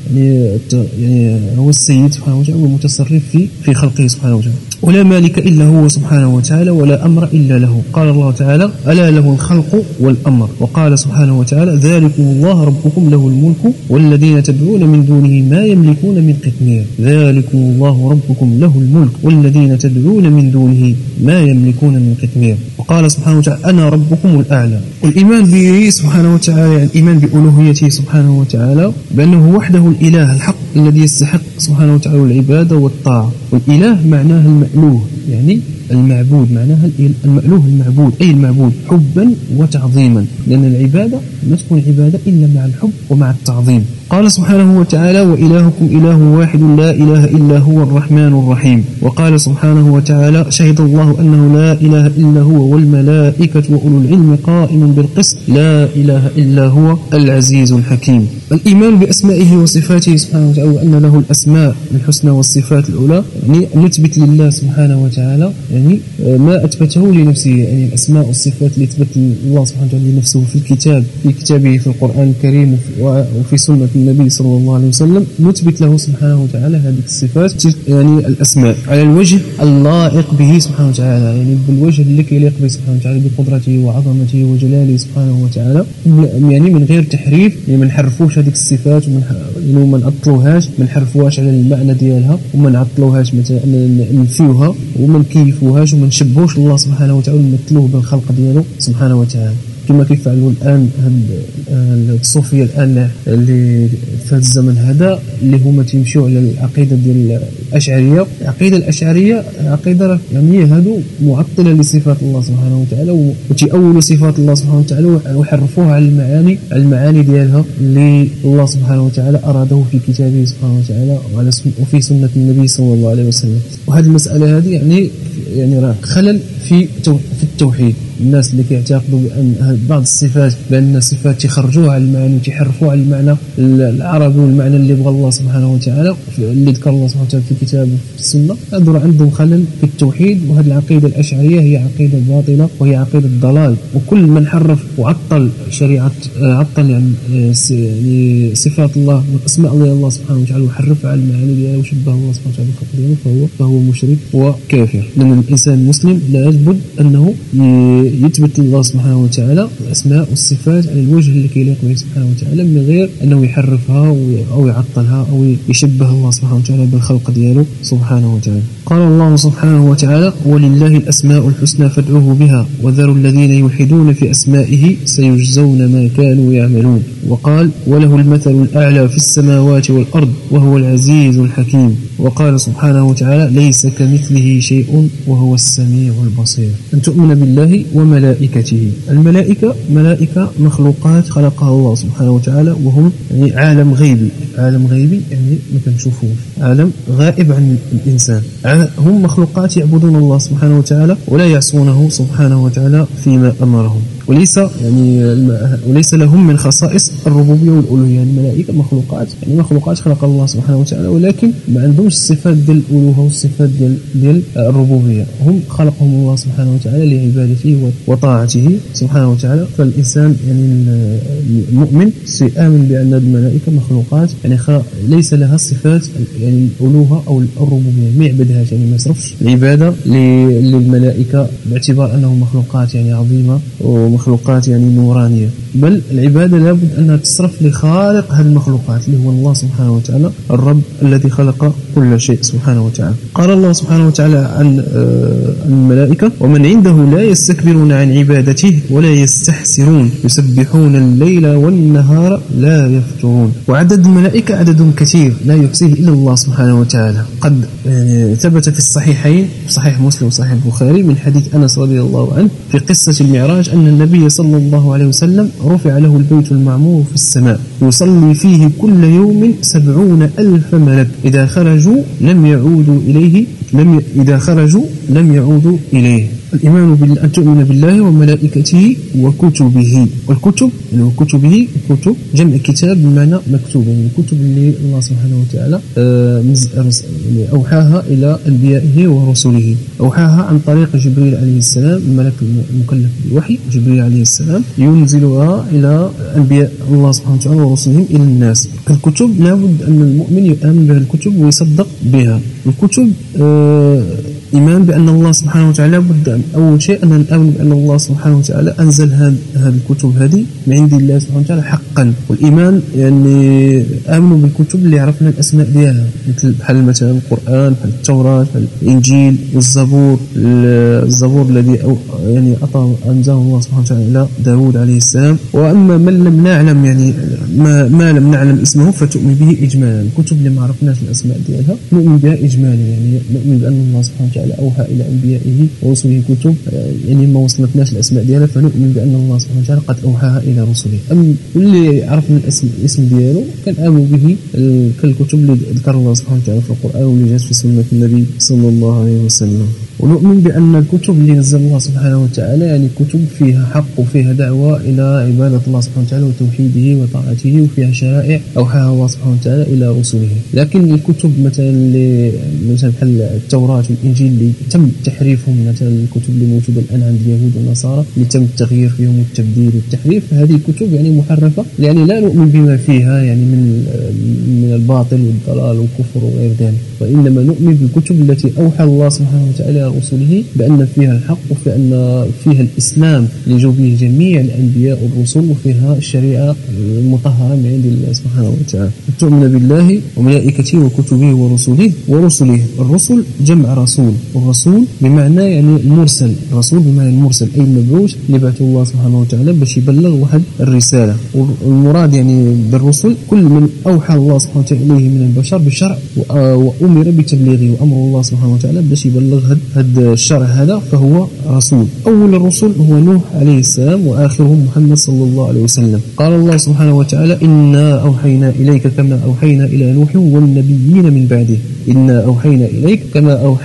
[SPEAKER 1] يعني هو السيد سبحانه وتعالى والمتصرف في خلقه سبحانه وتعالى. ولا مالك إلا هو سبحانه وتعالى، ولا أمر إلا له. قال الله تعالى ألا له الخلق والأمر. وقال سبحانه وتعالى ذلكم الله ربكم له الملك والذين تدعون من دونه ما يملكون من قطمير. ذلكم الله ربكم له الملك والذين تدعون من دونه ما يملكون من قطمير. وقال سبحانه وتعالى أنا ربكم الأعلى. والإيمان به سبحانه وتعالى يعني الإيمان بألوهيته سبحانه وتعالى، بأنه وحده الإله الحق الذي يستحق سبحانه وتعالى العبادة والطاعة. والإله معناه المألوه، يعني المعبود، معناها المألوه المعبود، أي المعبود حبا وتعظيما، لأن العبادة ما تكون عبادة إلا مع الحب ومع التعظيم. قال سبحانه وتعالى وإلهكم إله واحد لا إله إلا هو الرحمن الرحيم. وقال سبحانه وتعالى شهد الله أنه لا إله إلا هو والملائكة وأولو العلم قائما بالقسط لا إله إلا هو العزيز الحكيم. الإيمان بأسمائه وصفاته سبحانه وتعالى، وأن له الأسماء الحسنى والصفات الأولى، يعني نثبت لله سبحانه وتعالى يعني ما أثبته لنفسه، يعني الأسماء والصفات اللي أثبت الله سبحانه وتعالى لنفسه في كتابه في القرآن الكريم وفي سنة النبي صلى الله عليه وسلم، نثبت له سبحانه وتعالى هذه الصفات، يعني الأسماء على الوجه اللائق به سبحانه وتعالى، يعني بالوجه اللي يليق به سبحانه وتعالى بقدرته وعظمته وجلاله سبحانه وتعالى، يعني من غير تحريف، يعني ما نحرفوش هذيك الصفات وما نعطلوهاش، ما نحرفوهاش على المعنى ديالها، وما نعطلوهاش مثلا ننفيوها، وما نكيفوهاش، وما نشبهوش الله سبحانه وتعالى ونمثلوه بالخلق ديالو سبحانه وتعالى، كما كيفعلوا الآن الصوفية الآن اللي في هذا الزمن هذا، اللي هما تيمشيو على العقيدة ديال الأشعرية. العقيدة الأشعرية عقيدة يعني هادو معطلة لصفات الله سبحانه وتعالى، وتأولوا صفات الله سبحانه وتعالى ويحرفوها على المعاني ديالها اللي الله سبحانه وتعالى أراده في كتابه سبحانه وتعالى وفي سنة النبي صلى الله عليه وسلم. وهذه المسألة هذه يعني راه خلل في التوحيد، الناس اللي كيعتقدوا بأن بعض الصفات بأن صفات تخرجوها على المعنى وتحرفوها على المعنى العربي والمعنى اللي بغى الله سبحانه وتعالى اللي ذكر الله سبحانه وتعالى في الكتاب وفي السنة، هذول عندهم خلل في التوحيد. وهذه العقيدة الأشعرية هي عقيدة باطلة وهي عقيدة الضلال. وكل من حرف وعطل شريعة عطل يعني صفات الله وأسماء الله سبحانه وتعالى وحرفها على المعاني ديالها وشبه الله سبحانه وتعالى بالخلق فهو مشرك وكافر. لأن الإنسان المسلم لا يجب أنه يثبت لله سبحانه وتعالى الأسماء والصفات على الوجه اللي كيليق به سبحانه وتعالى من غير أنه يحرفها أو يعطلها أو يشبه الله سبحانه وتعالى بالخلق دياله سبحانه وتعالى. قال الله سبحانه وتعالى: ولله الأسماء الحسنى فادعوه بها وذروا الذين يلحدون في أسمائه سيجزون ما كانوا يعملون. وقال: وله المثل الأعلى في السماوات والأرض وهو العزيز الحكيم. وقال سبحانه وتعالى: ليس كمثله شيء وهو السميع البصير. أن تؤمن بالله وملائكته. الملائكة ملائكة مخلوقات خلقها الله سبحانه وتعالى، وهم يعني عالم غيبي يعني ما كنشوفوش، عالم غائب عن الإنسان. هم مخلوقات يعبدون الله سبحانه وتعالى ولا يعصونه سبحانه وتعالى فيما أمرهم، وليس لهم من خصائص الربوبية والألوهية. يعني الملائكة مخلوقات خلق الله سبحانه وتعالى، ولكن ما عندهمش الصفات ديال الألوهة والصفات ديال الربوبية. هم خلقهم الله سبحانه وتعالى لعبادته وطاعته سبحانه وتعالى. فالإنسان يعني المؤمن سيآمن بأن الملائكة مخلوقات يعني ليس لها صفات يعني الألوهة أو الربوبية، ما يعبدهاش، يعني ما يصرفش العبادة للملائكة باعتبار أنهم مخلوقات يعني عظيمة ومخلوقات يعني نورانية، بل العبادة لابد أنها تصرف لخالق هذه المخلوقات اللي هو الله سبحانه وتعالى، الرب الذي خلق كل شيء سبحانه وتعالى. قال الله سبحانه وتعالى عن الملائكة: ومن عنده لا يستكبرون عن عبادته ولا يستحسرون يسبحون الليل والنهار لا يفترون. وعدد الملائكة عدد كثير لا يحصيه إلا الله سبحانه وتعالى. قد ثبت في الصحيحين، في صحيح مسلم وصحيح البخاري، من حديث أنس رضي الله عنه في قصة المعراج أن النبي صلى الله عليه وسلم رفع له البيت المعمور في السماء يصلي فيه كل يوم 70,000 ملك إذا خرجوا لم يعودوا إليه. الإيمان بالله، أن تؤمن بالله وملائكته وكتبه. والكتب يعني كتب جمع كتاب بمعنى مكتوب، يعني الكتب اللي الله سبحانه وتعالى أوحاها إلى أنبيائه ورسله. أوحاها عن طريق جبريل عليه السلام، الملك المكلف بالوحي جبريل عليه السلام، ينزلها إلى أنبياء الله سبحانه وتعالى ورسلهم إلى الناس. الكتب لابد أن المؤمن يؤمن بها الكتب ويصدق بها. الكتب إيمان بأن الله سبحانه وتعالى بد أول شيء أن نؤمن بأن الله سبحانه وتعالى أنزل هذه الكتب هذه من عند الله سبحانه وتعالى حقا. والإيمان يعني آمنوا بالكتب اللي عرفنا الأسماء ديالها، مثلا القرآن، بحال التوراة، بحال الإنجيل والزبور. الزبور الذي يعني أنزله الله سبحانه وتعالى إلى داود عليه السلام. وأما من لم نعلم يعني ما لم نعلم اسمه فتؤمن به إجمالا. الكتب اللي ما عرفناش الأسماء ديالها نؤمن بها إجمالا، يعني نؤمن بأن الله سبحانه وتعالى أوحى إلى أنبيائه ورسله كتب يعني ما وصلتناش الأسماء ديالها، فنؤمن بأن الله سبحانه وتعالى قد أوحاها إلى رسله. أم اللي عرفنا الاسم دياله كان آمن به كالكتب اللي ذكر الله سبحانه وتعالى في القرآن واللي جاءت في سنة النبي صلى الله عليه وسلم. ونؤمن بأن الكتب اللي نزل الله سبحانه وتعالى يعني كتب فيها حق وفيها دعوة إلى عبادة الله سبحانه وتعالى وتوحيده وطاعته، وفيها شرائع أوحاها الله سبحانه وتعالى إلى رسله. لكن الكتب مثلا بحال التوراة والإنجيل اللي تم تحريفهم، مثلا الكتب اللي موجودة الآن عند اليهود والنصارى اللي تم التغيير فيهم والتبديل والتحريف، هذه الكتب يعني محرفة، يعني لا نؤمن بما فيها يعني من الباطل والضلال والكفر وغير ذلك، وإنما نؤمن بالكتب التي أوحى الله سبحانه وتعالى رسله بأن فيها الحق وفي فيها الإسلام لجوا به جميع الأنبياء والرسل، وفيها الشريعة المطهرة من عند الله سبحانه وتعالى. تؤمن بالله وملائكته وكتبه ورسله. الرسل جمع رسول، والرسول بمعنى يعني المرسل، الرسول بمعنى المرسل أي المبعوث اللي بعثه الله سبحانه وتعالى باش يبلغ واحد الرسالة. والمراد يعني بالرسل كل من أوحى الله سبحانه وتعالى إليه من البشر بالشرع وأمر بتبليغه، وأمر الله سبحانه وتعالى باش يبلغ هذا الشرع هذا فهو رسول. أول الرسل هو نوح عليه السلام، وآخرهم محمد صلى الله عليه وسلم. قال الله سبحانه وتعالى: إنا أوحينا إليك كما أوحينا إلى نوح والنبيين من بعده، إنا أوحينا إليك كما أوحينا إلى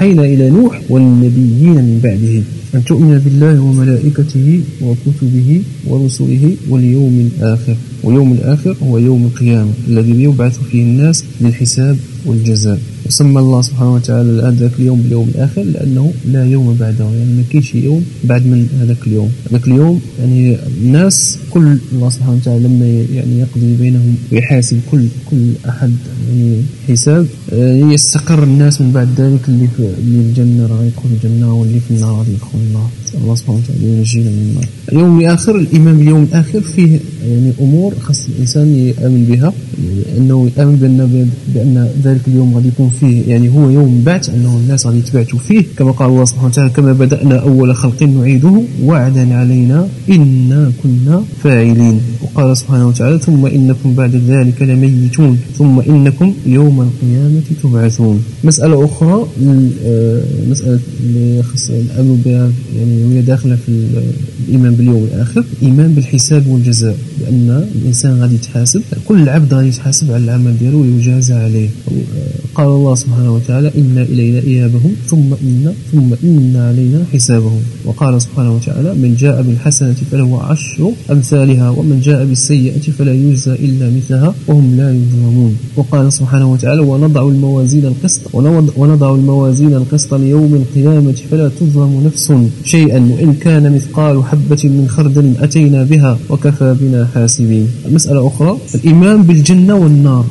[SPEAKER 1] إلى نوح والنبيين من بعده، أن تؤمن بالله وملائكته وكتبه ورسله واليوم الآخر. ويوم الآخر هو يوم القيامة الذي يبعث فيه الناس للحساب والجزاء. وسمى الله سبحانه وتعالى ذاك اليوم باليوم الآخر لأنه لا يوم بعده، يعني ما كاينش يوم بعد من هذاك اليوم. هذاك اليوم يعني الناس كل الله سبحانه وتعالى لما يعني يقضي بينهم ويحاسب كل أحد يعني حساب، يستقر الناس من بعد ذلك اللي في الجنة راه يدخل الجنة واللي في النار راه يدخل النار. الله سبحانه وتعالى ينجينا من النار. اليوم الآخر، الإيمان باليوم الآخر فيه يعني أمور خاص الإنسان يؤمن بها، أنه يؤمن بأن ذلك اليوم غادي يكون فيه يعني هو يوم بعث، أنه الناس غادي يتبعثوا فيه كما قال الله سبحانه وتعالى: كما بدأنا أول خلق نعيده وعدا علينا إنا كنا فاعلين. وقال سبحانه وتعالى: ثم إنكم بعد ذلك لميتون ثم إنكم يوم القيامة تبعثون. مسألة أخرى، مسألة اللي خاص الأمن بها يعني وهي داخلة في الإيمان باليوم الآخر، الإيمان بالحساب والجزاء، بأن الإنسان غادي يتحاسب، كل عبد غادي يتحاسب على العمل ديالو ويجازى عليه. قال الله سبحانه وتعالى: إن إلينا إيابهم ثم إن علينا حسابهم. وقال سبحانه وتعالى: من جاء بالحسنة فله 10 أمثالها ومن جاء بالسيئة فلا يجزى إلا مثلها وهم لا يظلمون. وقال سبحانه وتعالى: ونضع الموازين القسط ليوم القيامة فلا تظلم نفس شيئا وإن كان مثقال حبة من خردل أتينا بها وكفى بنا حاسبين. المسألة أخرى، الإيمان بالجنة والنار.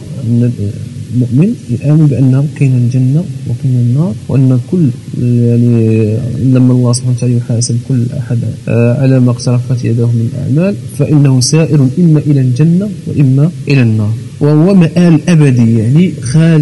[SPEAKER 1] المؤمن يؤمن بأنه كاين الجنة وكاين النار، وأن كل يعني لما الله سبحانه وتعالى يحاسب كل أحد على ما اقترفت يداه من الأعمال فإنه سائر إما إلى الجنة وإما إلى النار، وهو مآل أبدي يعني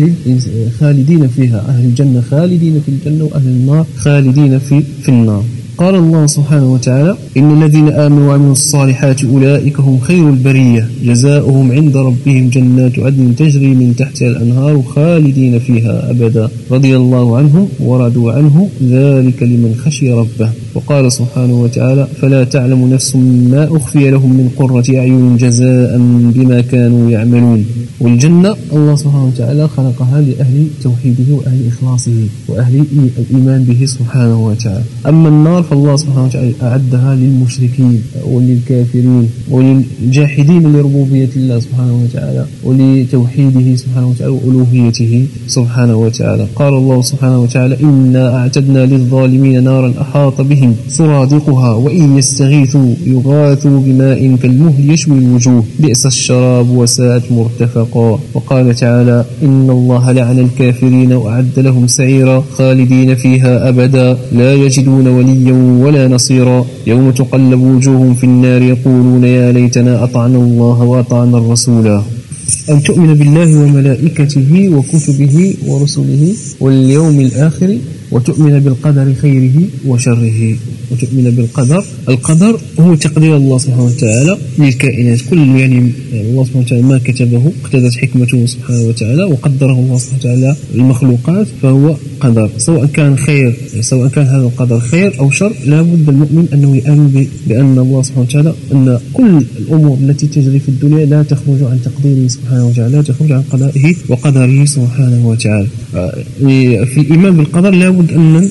[SPEAKER 1] خالدين فيها. أهل الجنة خالدين في الجنة وأهل النار خالدين في النار. قال الله سبحانه وتعالى: إن الذين آمنوا وعملوا الصالحات أولئك هم خير البرية جزاؤهم عند ربهم جنات عدن تجري من تحتها الأنهار خالدين فيها أبدا رضي الله عنهم ورضوا عنه ذلك لمن خشي ربه. وقال سبحانه وتعالى: فلا تعلم نفس ما أخفي لهم من قرة أعين جزاء بما كانوا يعملون. والجنة الله سبحانه وتعالى خلقها لأهل توحيده وأهل إخلاصه وأهل الإيمان به سبحانه وتعالى. أما النار فالله سبحانه وتعالى أعدها للمشركين وللكافرين وللجاحدين لربوبية الله سبحانه وتعالى ولتوحيده سبحانه وتعالى وألوهيته سبحانه وتعالى. قال الله سبحانه وتعالى: إنا أعتدنا للظالمين نارا أحاط بهم سرادقها وإن يستغيثوا يغاثوا بماء كالمهل يشوي الوجوه بئس الشراب وساءت مرتفقا. وقال تعالى: إن الله لعن الكافرين وأعد لهم سعيرا خالدين فيها أبدا لا يجدون وليا ولا نصيرا يوم تقلب وجوههم في النار يقولون يا ليتنا أطعنا الله وأطعنا الرسولا. أن تؤمن بالله وملائكته وكتبه ورسله واليوم الآخر وتؤمن بالقدر خيره وشره. وتؤمن بالقدر، القدر هو تقدير الله سبحانه وتعالى للكائنات كل يعني الله سبحانه وتعالى ما كتبه اقتضت حكمته سبحانه وتعالى وقدره الله سبحانه وتعالى المخلوقات فهو قدر، سواء كان خير سواء كان هذا القدر خير أو شر. لا بد المؤمن أنه يؤمن بأن الله سبحانه وتعالى أن كل الأمور التي تجري في الدنيا لا تخرج عن تقديره سبحانه وتعالى، لا تخرج عن قضائه وقدره سبحانه وتعالى. في الإيمان بالقدر لا بد أن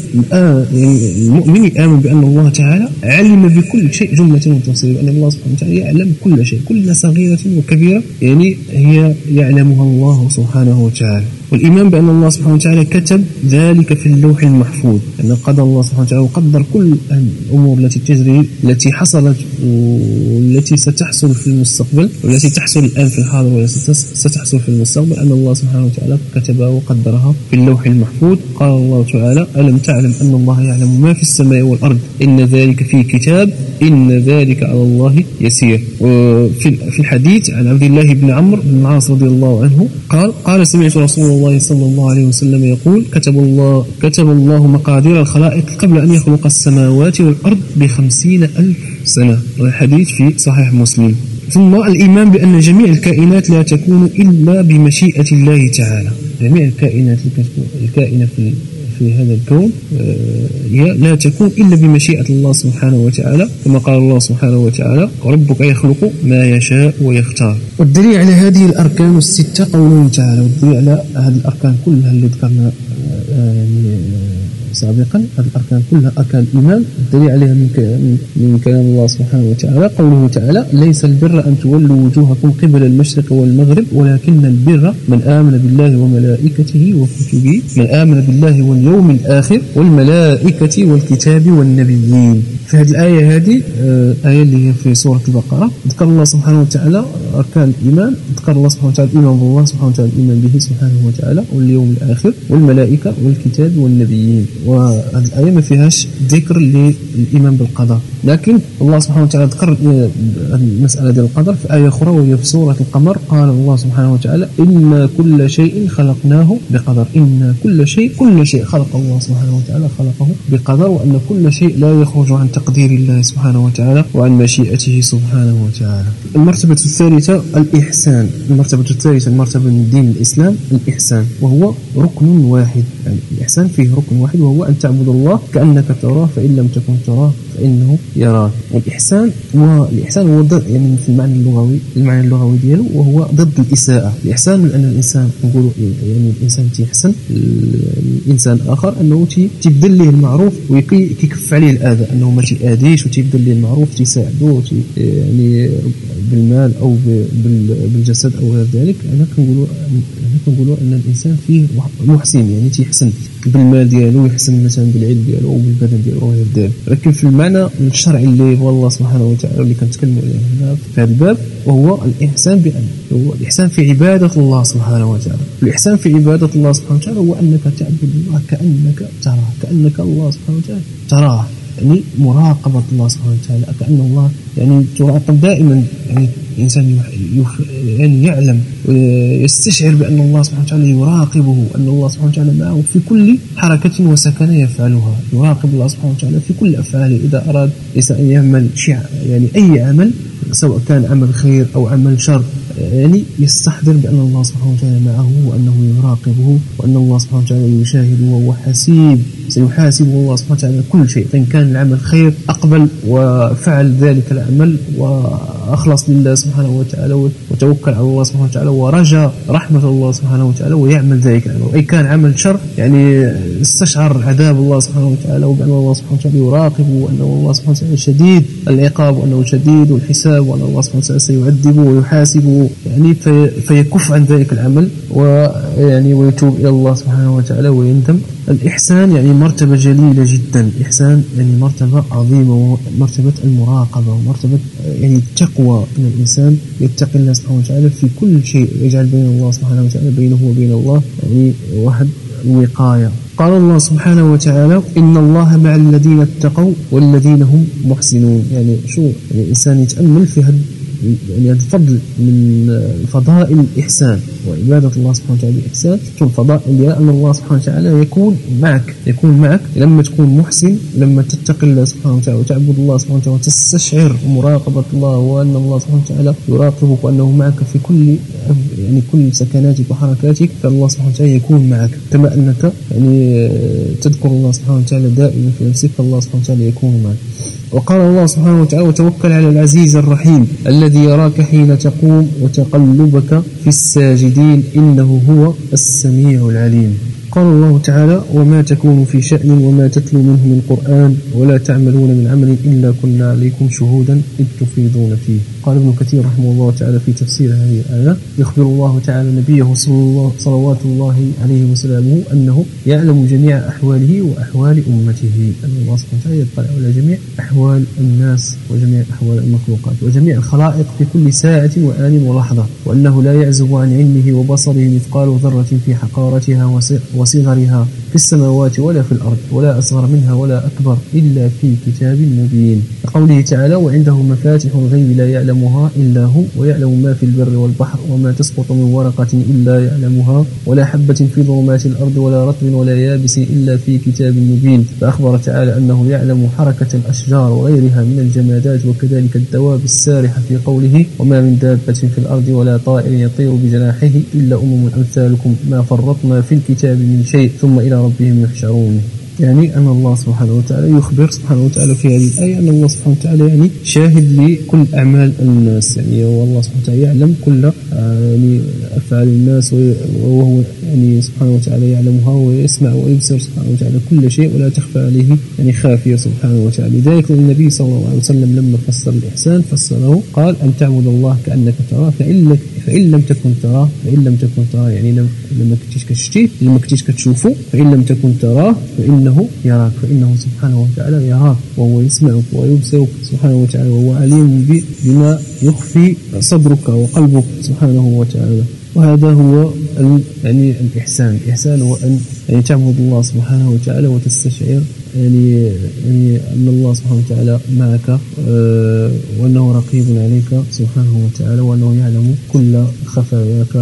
[SPEAKER 1] المؤمن يؤمن بأن الله تعالى علم بكل شيء جملة وتفصيلا، أن الله سبحانه وتعالى يعلم كل شيء، كل صغيرة وكبيرة يعني هي يعلمها الله سبحانه وتعالى. والإيمان بأن الله سبحانه وتعالى كتب ذلك في اللوح المحفوظ، أن قدر الله سبحانه وتعالى وقدر كل الأمور التي تجري التي حصلت والتي ستحصل في المستقبل والتي تحصل الآن في الحاضر والتي ستحصل في المستقبل، أن الله سبحانه وتعالى كتبها وقدرها في اللوح المحفوظ. قال الله تعالى: ألم تعلم أن الله يعلم ما في السماء والأرض إن ذلك في كتاب إن ذلك على الله يسير. في الحديث عن عبد الله بن عمرو بن العاص رضي الله عنه قال سمعت رسول الله صلى الله عليه وسلم يقول: كتب الله مقادير الخلائق قبل أن يخلق السماوات والأرض ب50,000 سنة. الحديث في صحيح مسلم. ثم الإيمان بأن جميع الكائنات لا تكون إلا بمشيئة الله تعالى. جميع الكائنات الكائنة في هذا الكون هي لا تكون إلا بمشيئة الله سبحانه وتعالى، كما قال الله سبحانه وتعالى: وربك يخلق ما يشاء ويختار. والدليل على هذه الأركان الستة قوله تعالى، والدليل على هذه الأركان كلها اللي ذكرنا سابقا. هذه الأركان كلها أركان الإيمان، الدليل عليها من كلام الله سبحانه وتعالى. قوله تعالى: ليس البر أن تولوا وجوهكم قبل المشرق والمغرب ولكن البر من آمن بالله وملائكته وكتبه، من آمن بالله واليوم الآخر والملائكة والكتاب والنبيين. في هذه الآية، هذه آية اللي هي في سورة البقرة، ذكر الله سبحانه وتعالى أركان الإيمان، ذكر الله سبحانه وتعالى الإيمان بالله سبحانه وتعالى، الإيمان به سبحانه وتعالى واليوم الآخر والملائكة والكتاب والنبيين. وهذه الآية ما فيهاش ذكر للإيمان بالقدر، لكن الله سبحانه وتعالى ذكر المسألة ديال القدر في آية أخرى وهي في سورة القمر. قال الله سبحانه وتعالى: إن كل شيء خلقناه بقدر. إن كل شيء خلق الله سبحانه وتعالى خلقه بقدر، وأن كل شيء لا يخرج عن تقدير الله سبحانه وتعالى وعن مشيئته سبحانه وتعالى. المرتبة الثالثة الإحسان. المرتبة الثالثة، المرتبة من دين الإسلام، الإحسان، وهو ركن واحد. يعني الإحسان فيه ركن واحد، وهو أن تعبد الله كأنك تراه فإن لم تكن تراه فإنه يراك. والإحسان هو ضد، يعني في المعنى اللغوي دياله، وهو ضد الإساءة. الإحسان من أن الإنسان نقولوا يعني الإنسان تيحسن الإنسان آخر، أنه تيبدل له المعروف ويكف عليه الأذى، أنه ما تيأذيش وتيبدل له المعروف، تيساعدوه يعني بالمال أو بالجسد أو غير ذلك. أنا كنقولوا أن الإنسان فيه محسن، يعني تيحسن بالمال ديالو، يحسن مثلا بالعلم ديالو أو بالبدن ديالو وغير ذلك. لكن في المعنى الشرعي اللي هو الله سبحانه وتعالى اللي كنتكلموا عليه هنا في هذا الباب، وهو الإحسان هو الإحسان في عبادة الله سبحانه وتعالى. الإحسان في عبادة الله سبحانه وتعالى هو أنك تعبد الله كأنك تراه، كأنك الله سبحانه وتعالى تراه، يعني مراقبة الله سبحانه وتعالى، كأن الله يعني تراقب دائما. يعني الإنسان يعني يعلم ويستشعر بأن الله سبحانه وتعالى يراقبه، أن الله سبحانه وتعالى معه في كل حركة وسكنة يفعلها. يراقب الله سبحانه وتعالى في كل أفعاله. إذا أراد أن يعمل شيء، يعني أي عمل، سواء كان عمل خير أو عمل شر، يعني يستحضر بأن الله سبحانه وتعالى معه وأنه يراقبه وأن الله سبحانه وتعالى يشاهده وهو حسيب، سيحاسبه الله سبحانه وتعالى كل شيء. فإن كان العمل خير أقبل وفعل ذلك العمل وأخلص لله سبحانه وتعالى وتوكل على الله سبحانه وتعالى ورجى رحمة الله سبحانه وتعالى ويعمل ذلك العمل. وإن كان عمل شر، يعني استشعر عذاب الله سبحانه وتعالى وبأن الله سبحانه وتعالى يراقبه وأن الله سبحانه وتعالى شديد العقاب وأنه شديد الحساب وأن الله سبحانه وتعالى سيعذبه ويحاسبه، يعني فيكف عن ذلك العمل ويعني ويتوب إلى الله سبحانه وتعالى ويندم. الإحسان يعني مرتبة جليلة جدا. الإحسان يعني مرتبة عظيمة، مرتبة المراقبة ومرتبة يعني التقوى، أن الإنسان يتقي الله سبحانه وتعالى في كل شيء، يجعل بين الله سبحانه وتعالى بينه وبين الله يعني واحد وقاية. قال الله سبحانه وتعالى: إن الله مع الذين اتقوا والذين هم محسنون. يعني شو يعني الإنسان يتأمل في يعني الفضل من فضائل الإحسان وعبادة الله سبحانه وتعالى الإحسان، شوف فضائل أن الله سبحانه وتعالى يكون معك لما تكون محسن، لما تتقي الله سبحانه وتعالى وتعبد الله سبحانه وتعالى وتستشعر مراقبة الله وأن الله سبحانه وتعالى يراقبك وأنه معك في كل سكناتك وحركاتك، فالله سبحانه وتعالى يكون معك. كما أنك يعني تذكر الله سبحانه وتعالى دائما في نفسك، فالله سبحانه وتعالى يكون معك. وقال الله سبحانه وتعالى: وتوكل على العزيز الرحيم الذي يراك حين تقوم وتقلبك في الساجدين إنه هو السميع العليم. قال الله تعالى: وما تكون في شأن وما تتلو منه من قرآن ولا تعملون من عمل إلا كنا عليكم شهودا إذ تفيضون فيه. قال ابن كثير رحمه الله تعالى في تفسير هذه الآية: يخبر الله تعالى نبيه صلوات الله عليه وسلامه أنه يعلم جميع أحواله وأحوال أمته، أن الله سبحانه وتعالى يطلع على جميع أحوال الناس وجميع أحوال المخلوقات وجميع الخلائق في كل ساعة وآن ولحظة، وأنه لا يعزب عن علمه وبصره مثقال ذرة في حقارتها وصغرها في السماوات ولا في الأرض ولا أصغر منها ولا أكبر إلا في كتاب مبين. قوله تعالى: وعنده مفاتح الغيب لا يعلمها إلا هو ويعلم ما في البر والبحر وما تسقط من ورقة إلا يعلمها ولا حبة في ظلمات الأرض ولا رطب ولا يابس إلا في كتاب مبين. فأخبر تعالى أنه يعلم حركة الأشجار وغيرها من الجمادات وكذلك الدواب السارحة في قوله: وما من دابة في الأرض ولا طائر يطير بجناحه إلا أمم أمثالكم ما فرطنا في الكتاب من شيء ثم إلى ربهم يحشرون. يعني أن الله سبحانه وتعالى يخبر سبحانه وتعالى في هذه الآية أن الله سبحانه وتعالى يعني شاهد لكل أعمال الناس، يعني والله سبحانه وتعالى يعلم كل يعني أفعال الناس، وهو يعني سبحانه وتعالى يعلمها ويسمع ويبصر سبحانه وتعالى كل شيء ولا تخفى عليه يعني خافية سبحانه وتعالى. لذلك النبي صلى الله عليه وسلم لما فسر الإحسان فسره قال أن تعبد الله كأنك تراه فإن لم تكن تراه يعني لما كنتيش كتشتيه، لما كنتيش كتشوفه، فإن لم تكن تراه فإنه يراك، فإنه سبحانه وتعالى يراك وهو يسمعك ويبصرك سبحانه وتعالى، وهو عليم بما يخفي صدرك وقلبك سبحانه وتعالى. وهذا هو يعني الإحسان هو أن يعني تعبد الله سبحانه وتعالى وتستشعر يعني أن الله سبحانه وتعالى معك، وأنه رقيب عليك سبحانه وتعالى، وأنه يعلم كل خفاياك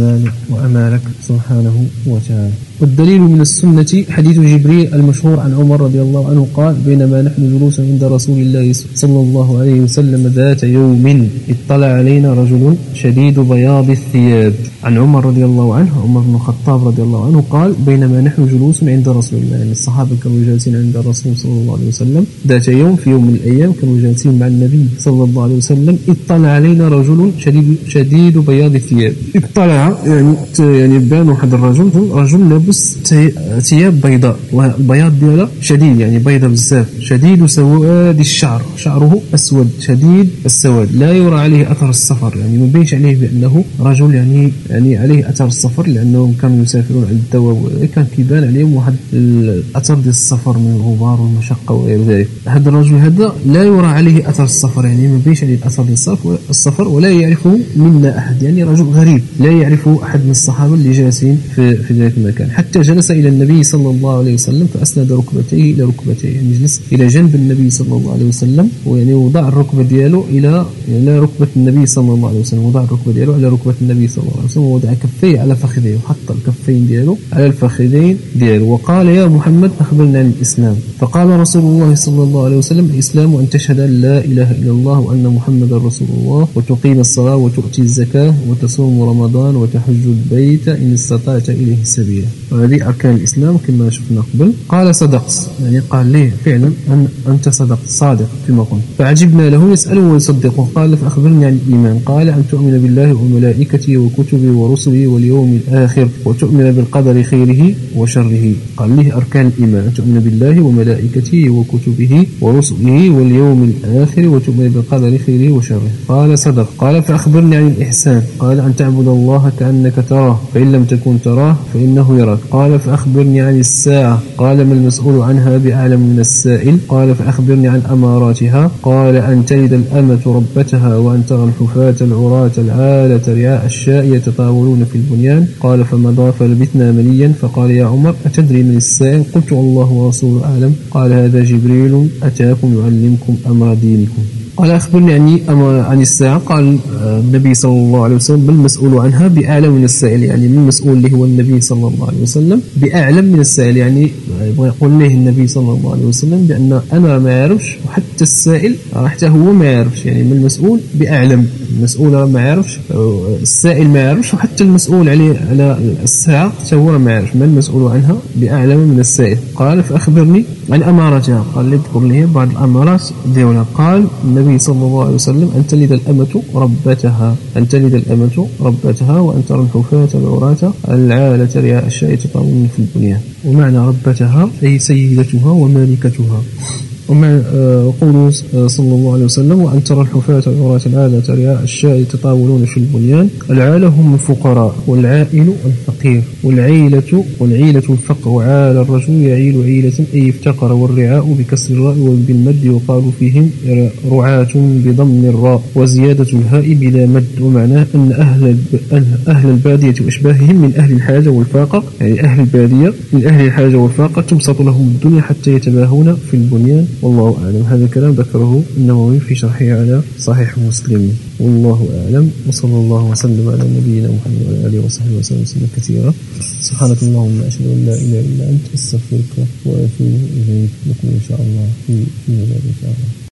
[SPEAKER 1] وأعمالك سبحانه وتعالى. والدليل من السنة حديث جبريل المشهور عن عمر رضي الله عنه قال: بينما نحن جلوس عند رسول الله صلى الله عليه وسلم ذات يوم اطلع علينا رجل شديد بياض الثياب. عن عمر رضي الله عنه، عمر بن الخطاب رضي الله عنه قال: بينما نحن جلوس عند رسول الله، يعني الصحابة كانوا جالسين عند الرسول صلى الله عليه وسلم ذات يوم، في يوم من الأيام كانوا جالسين مع النبي صلى الله عليه وسلم، اطلع علينا رجل شديد بياض الثياب. اطلع يعني بان واحد رجل لابس ثياب بيضاء، والبياض ديالها شديد يعني بيضاء بزاف، شديد سواد الشعر، شعره أسود شديد السواد، لا يرى عليه أثر السفر، يعني ما بينش عليه بأنه رجل يعني عليه أثر السفر، لأنهم كانوا يسافرون على الدواب، كان كيبان عليهم واحد الأثر ديال السفر من الغبار والمشقة وغير ذلك. هذا الرجل هذا لا يرى عليه أثر السفر، يعني ما بينش عليه الأثر ديال السفر، ولا يعرفه منا أحد، يعني رجل غريب لا يعرفه أحد من الصحابة اللي جالسين في ذلك المكان. حتى جلس إلى النبي صلى الله عليه وسلم فأسند ركبتيه إلى ركبتيه، يعني جلس إلى جنب النبي صلى الله عليه وسلم، ويعني وضع الركبة دياله إلى ركبة النبي صلى الله عليه وسلم، وضع الركبة دياله على ركبة النبي صلى الله عليه وسلم، ووضع كفيه على فخذيه، وحط الكفين دياله على الفخذين دياله، وقال: يا محمد أخبرنا عن الإسلام. فقال رسول الله صلى الله عليه وسلم: الإسلام أن تشهد أن لا إله إلا الله وأن محمد رسول الله، وتقيم الصلاة وتؤتي الزكاة وتصوم رمضان وتحج البيت إن استطعت إليه سبيلا. وهذه أركان الإسلام كما شفنا قبل. قال: صدقت، يعني قال ليه فعلا أنت صادق فيما قلت. فعجبنا له يسأله ويصدقه. قال: فأخبرني عن الإيمان. قال: أن تؤمن بالله وملائكته وكتبه ورسله واليوم الآخر وتؤمن بالقدر خيره وشره. قال ليه أركان الإيمان: أن تؤمن بالله وملائكته وكتبه ورسله واليوم الآخر وتؤمن بالقدر خيره وشره. قال: صدق. قال: فأخبرني عن الإحسان. قال: أن تعبد الله كأنك تراه فإن لم تكن تراه فإنه يراك. قال: فأخبرني عن الساعة. قال: ما المسؤول عنها بأعلم من السائل. قال: فأخبرني عن أماراتها. قال: أن تلد الأمة ربتها وأن ترى الحفاة العراة العالة رعاء الشاء يتطاولون في البنيان. قال: فمضى فلبثنا مليا. فقال: يا عمر أتدري من السائل؟ قلت: الله ورسوله أعلم. قال: هذا جبريل أتاكم يعلمكم أمر دينكم. قال: أخبرني عن الساعة. قال النبي صلى الله عليه وسلم: ما المسؤول عنها بأعلم من السائل، يعني من المسؤول اللي هو النبي صلى الله عليه وسلم بأعلم من السائل، يعني يبغى يقول له النبي صلى الله عليه وسلم بأن أنا ما يعرفش وحتى السائل حتى هو ما يعرفش، يعني من المسؤول بأعلم، المسؤول ما يعرفش، السائل ما يعرفش، وحتى المسؤول على الساعة هو ما يعرفش، ما المسؤول عنها بأعلم من السائل. قال: فأخبرني عن أماراتها. قال لي اذكر لي بعض الأمارات ديالها. قال النبي صلى الله عليه وسلم: أن تلد الأمة ربتها وأن ترى الحفاة العراة العالة رعاء الشاء يتطاولون في البنيان. ومعنى ربتها أي سيدتها ومالكتها. ومع قوله صلى الله عليه وسلم: وأن ترى الحفاة العراة العالة رعاء الشاء يتطاولون في البنيان. العالة هم الفقراء، والعائل الفقير، والعيلة الفقر، عال الرجل يعيل عيلة أي افتقر، والرعاء بكسر الراء وبالمد يقال فيهم رعاة بضم الراء وزيادة الهاء بلا مد. ومعناه أن أهل البادية وأشباههم من أهل الحاجة والفاقة، يعني أهل البادية من أهل الحاجة والفاقة تبسط لهم الدنيا حتى يتباهون في البنيان. والله أعلم. هذا الكلام ذكره النووي في شرحه على صحيح مسلم. والله أعلم، وصلى الله وسلم على نبينا محمد وعلى آله وصحبه وسلم كثيرا. سبحانك اللهم أشهد أن لا إله إلا أنت أستغفرك وأتوب إليك. نكون إن شاء الله في مجال إن شاء الله.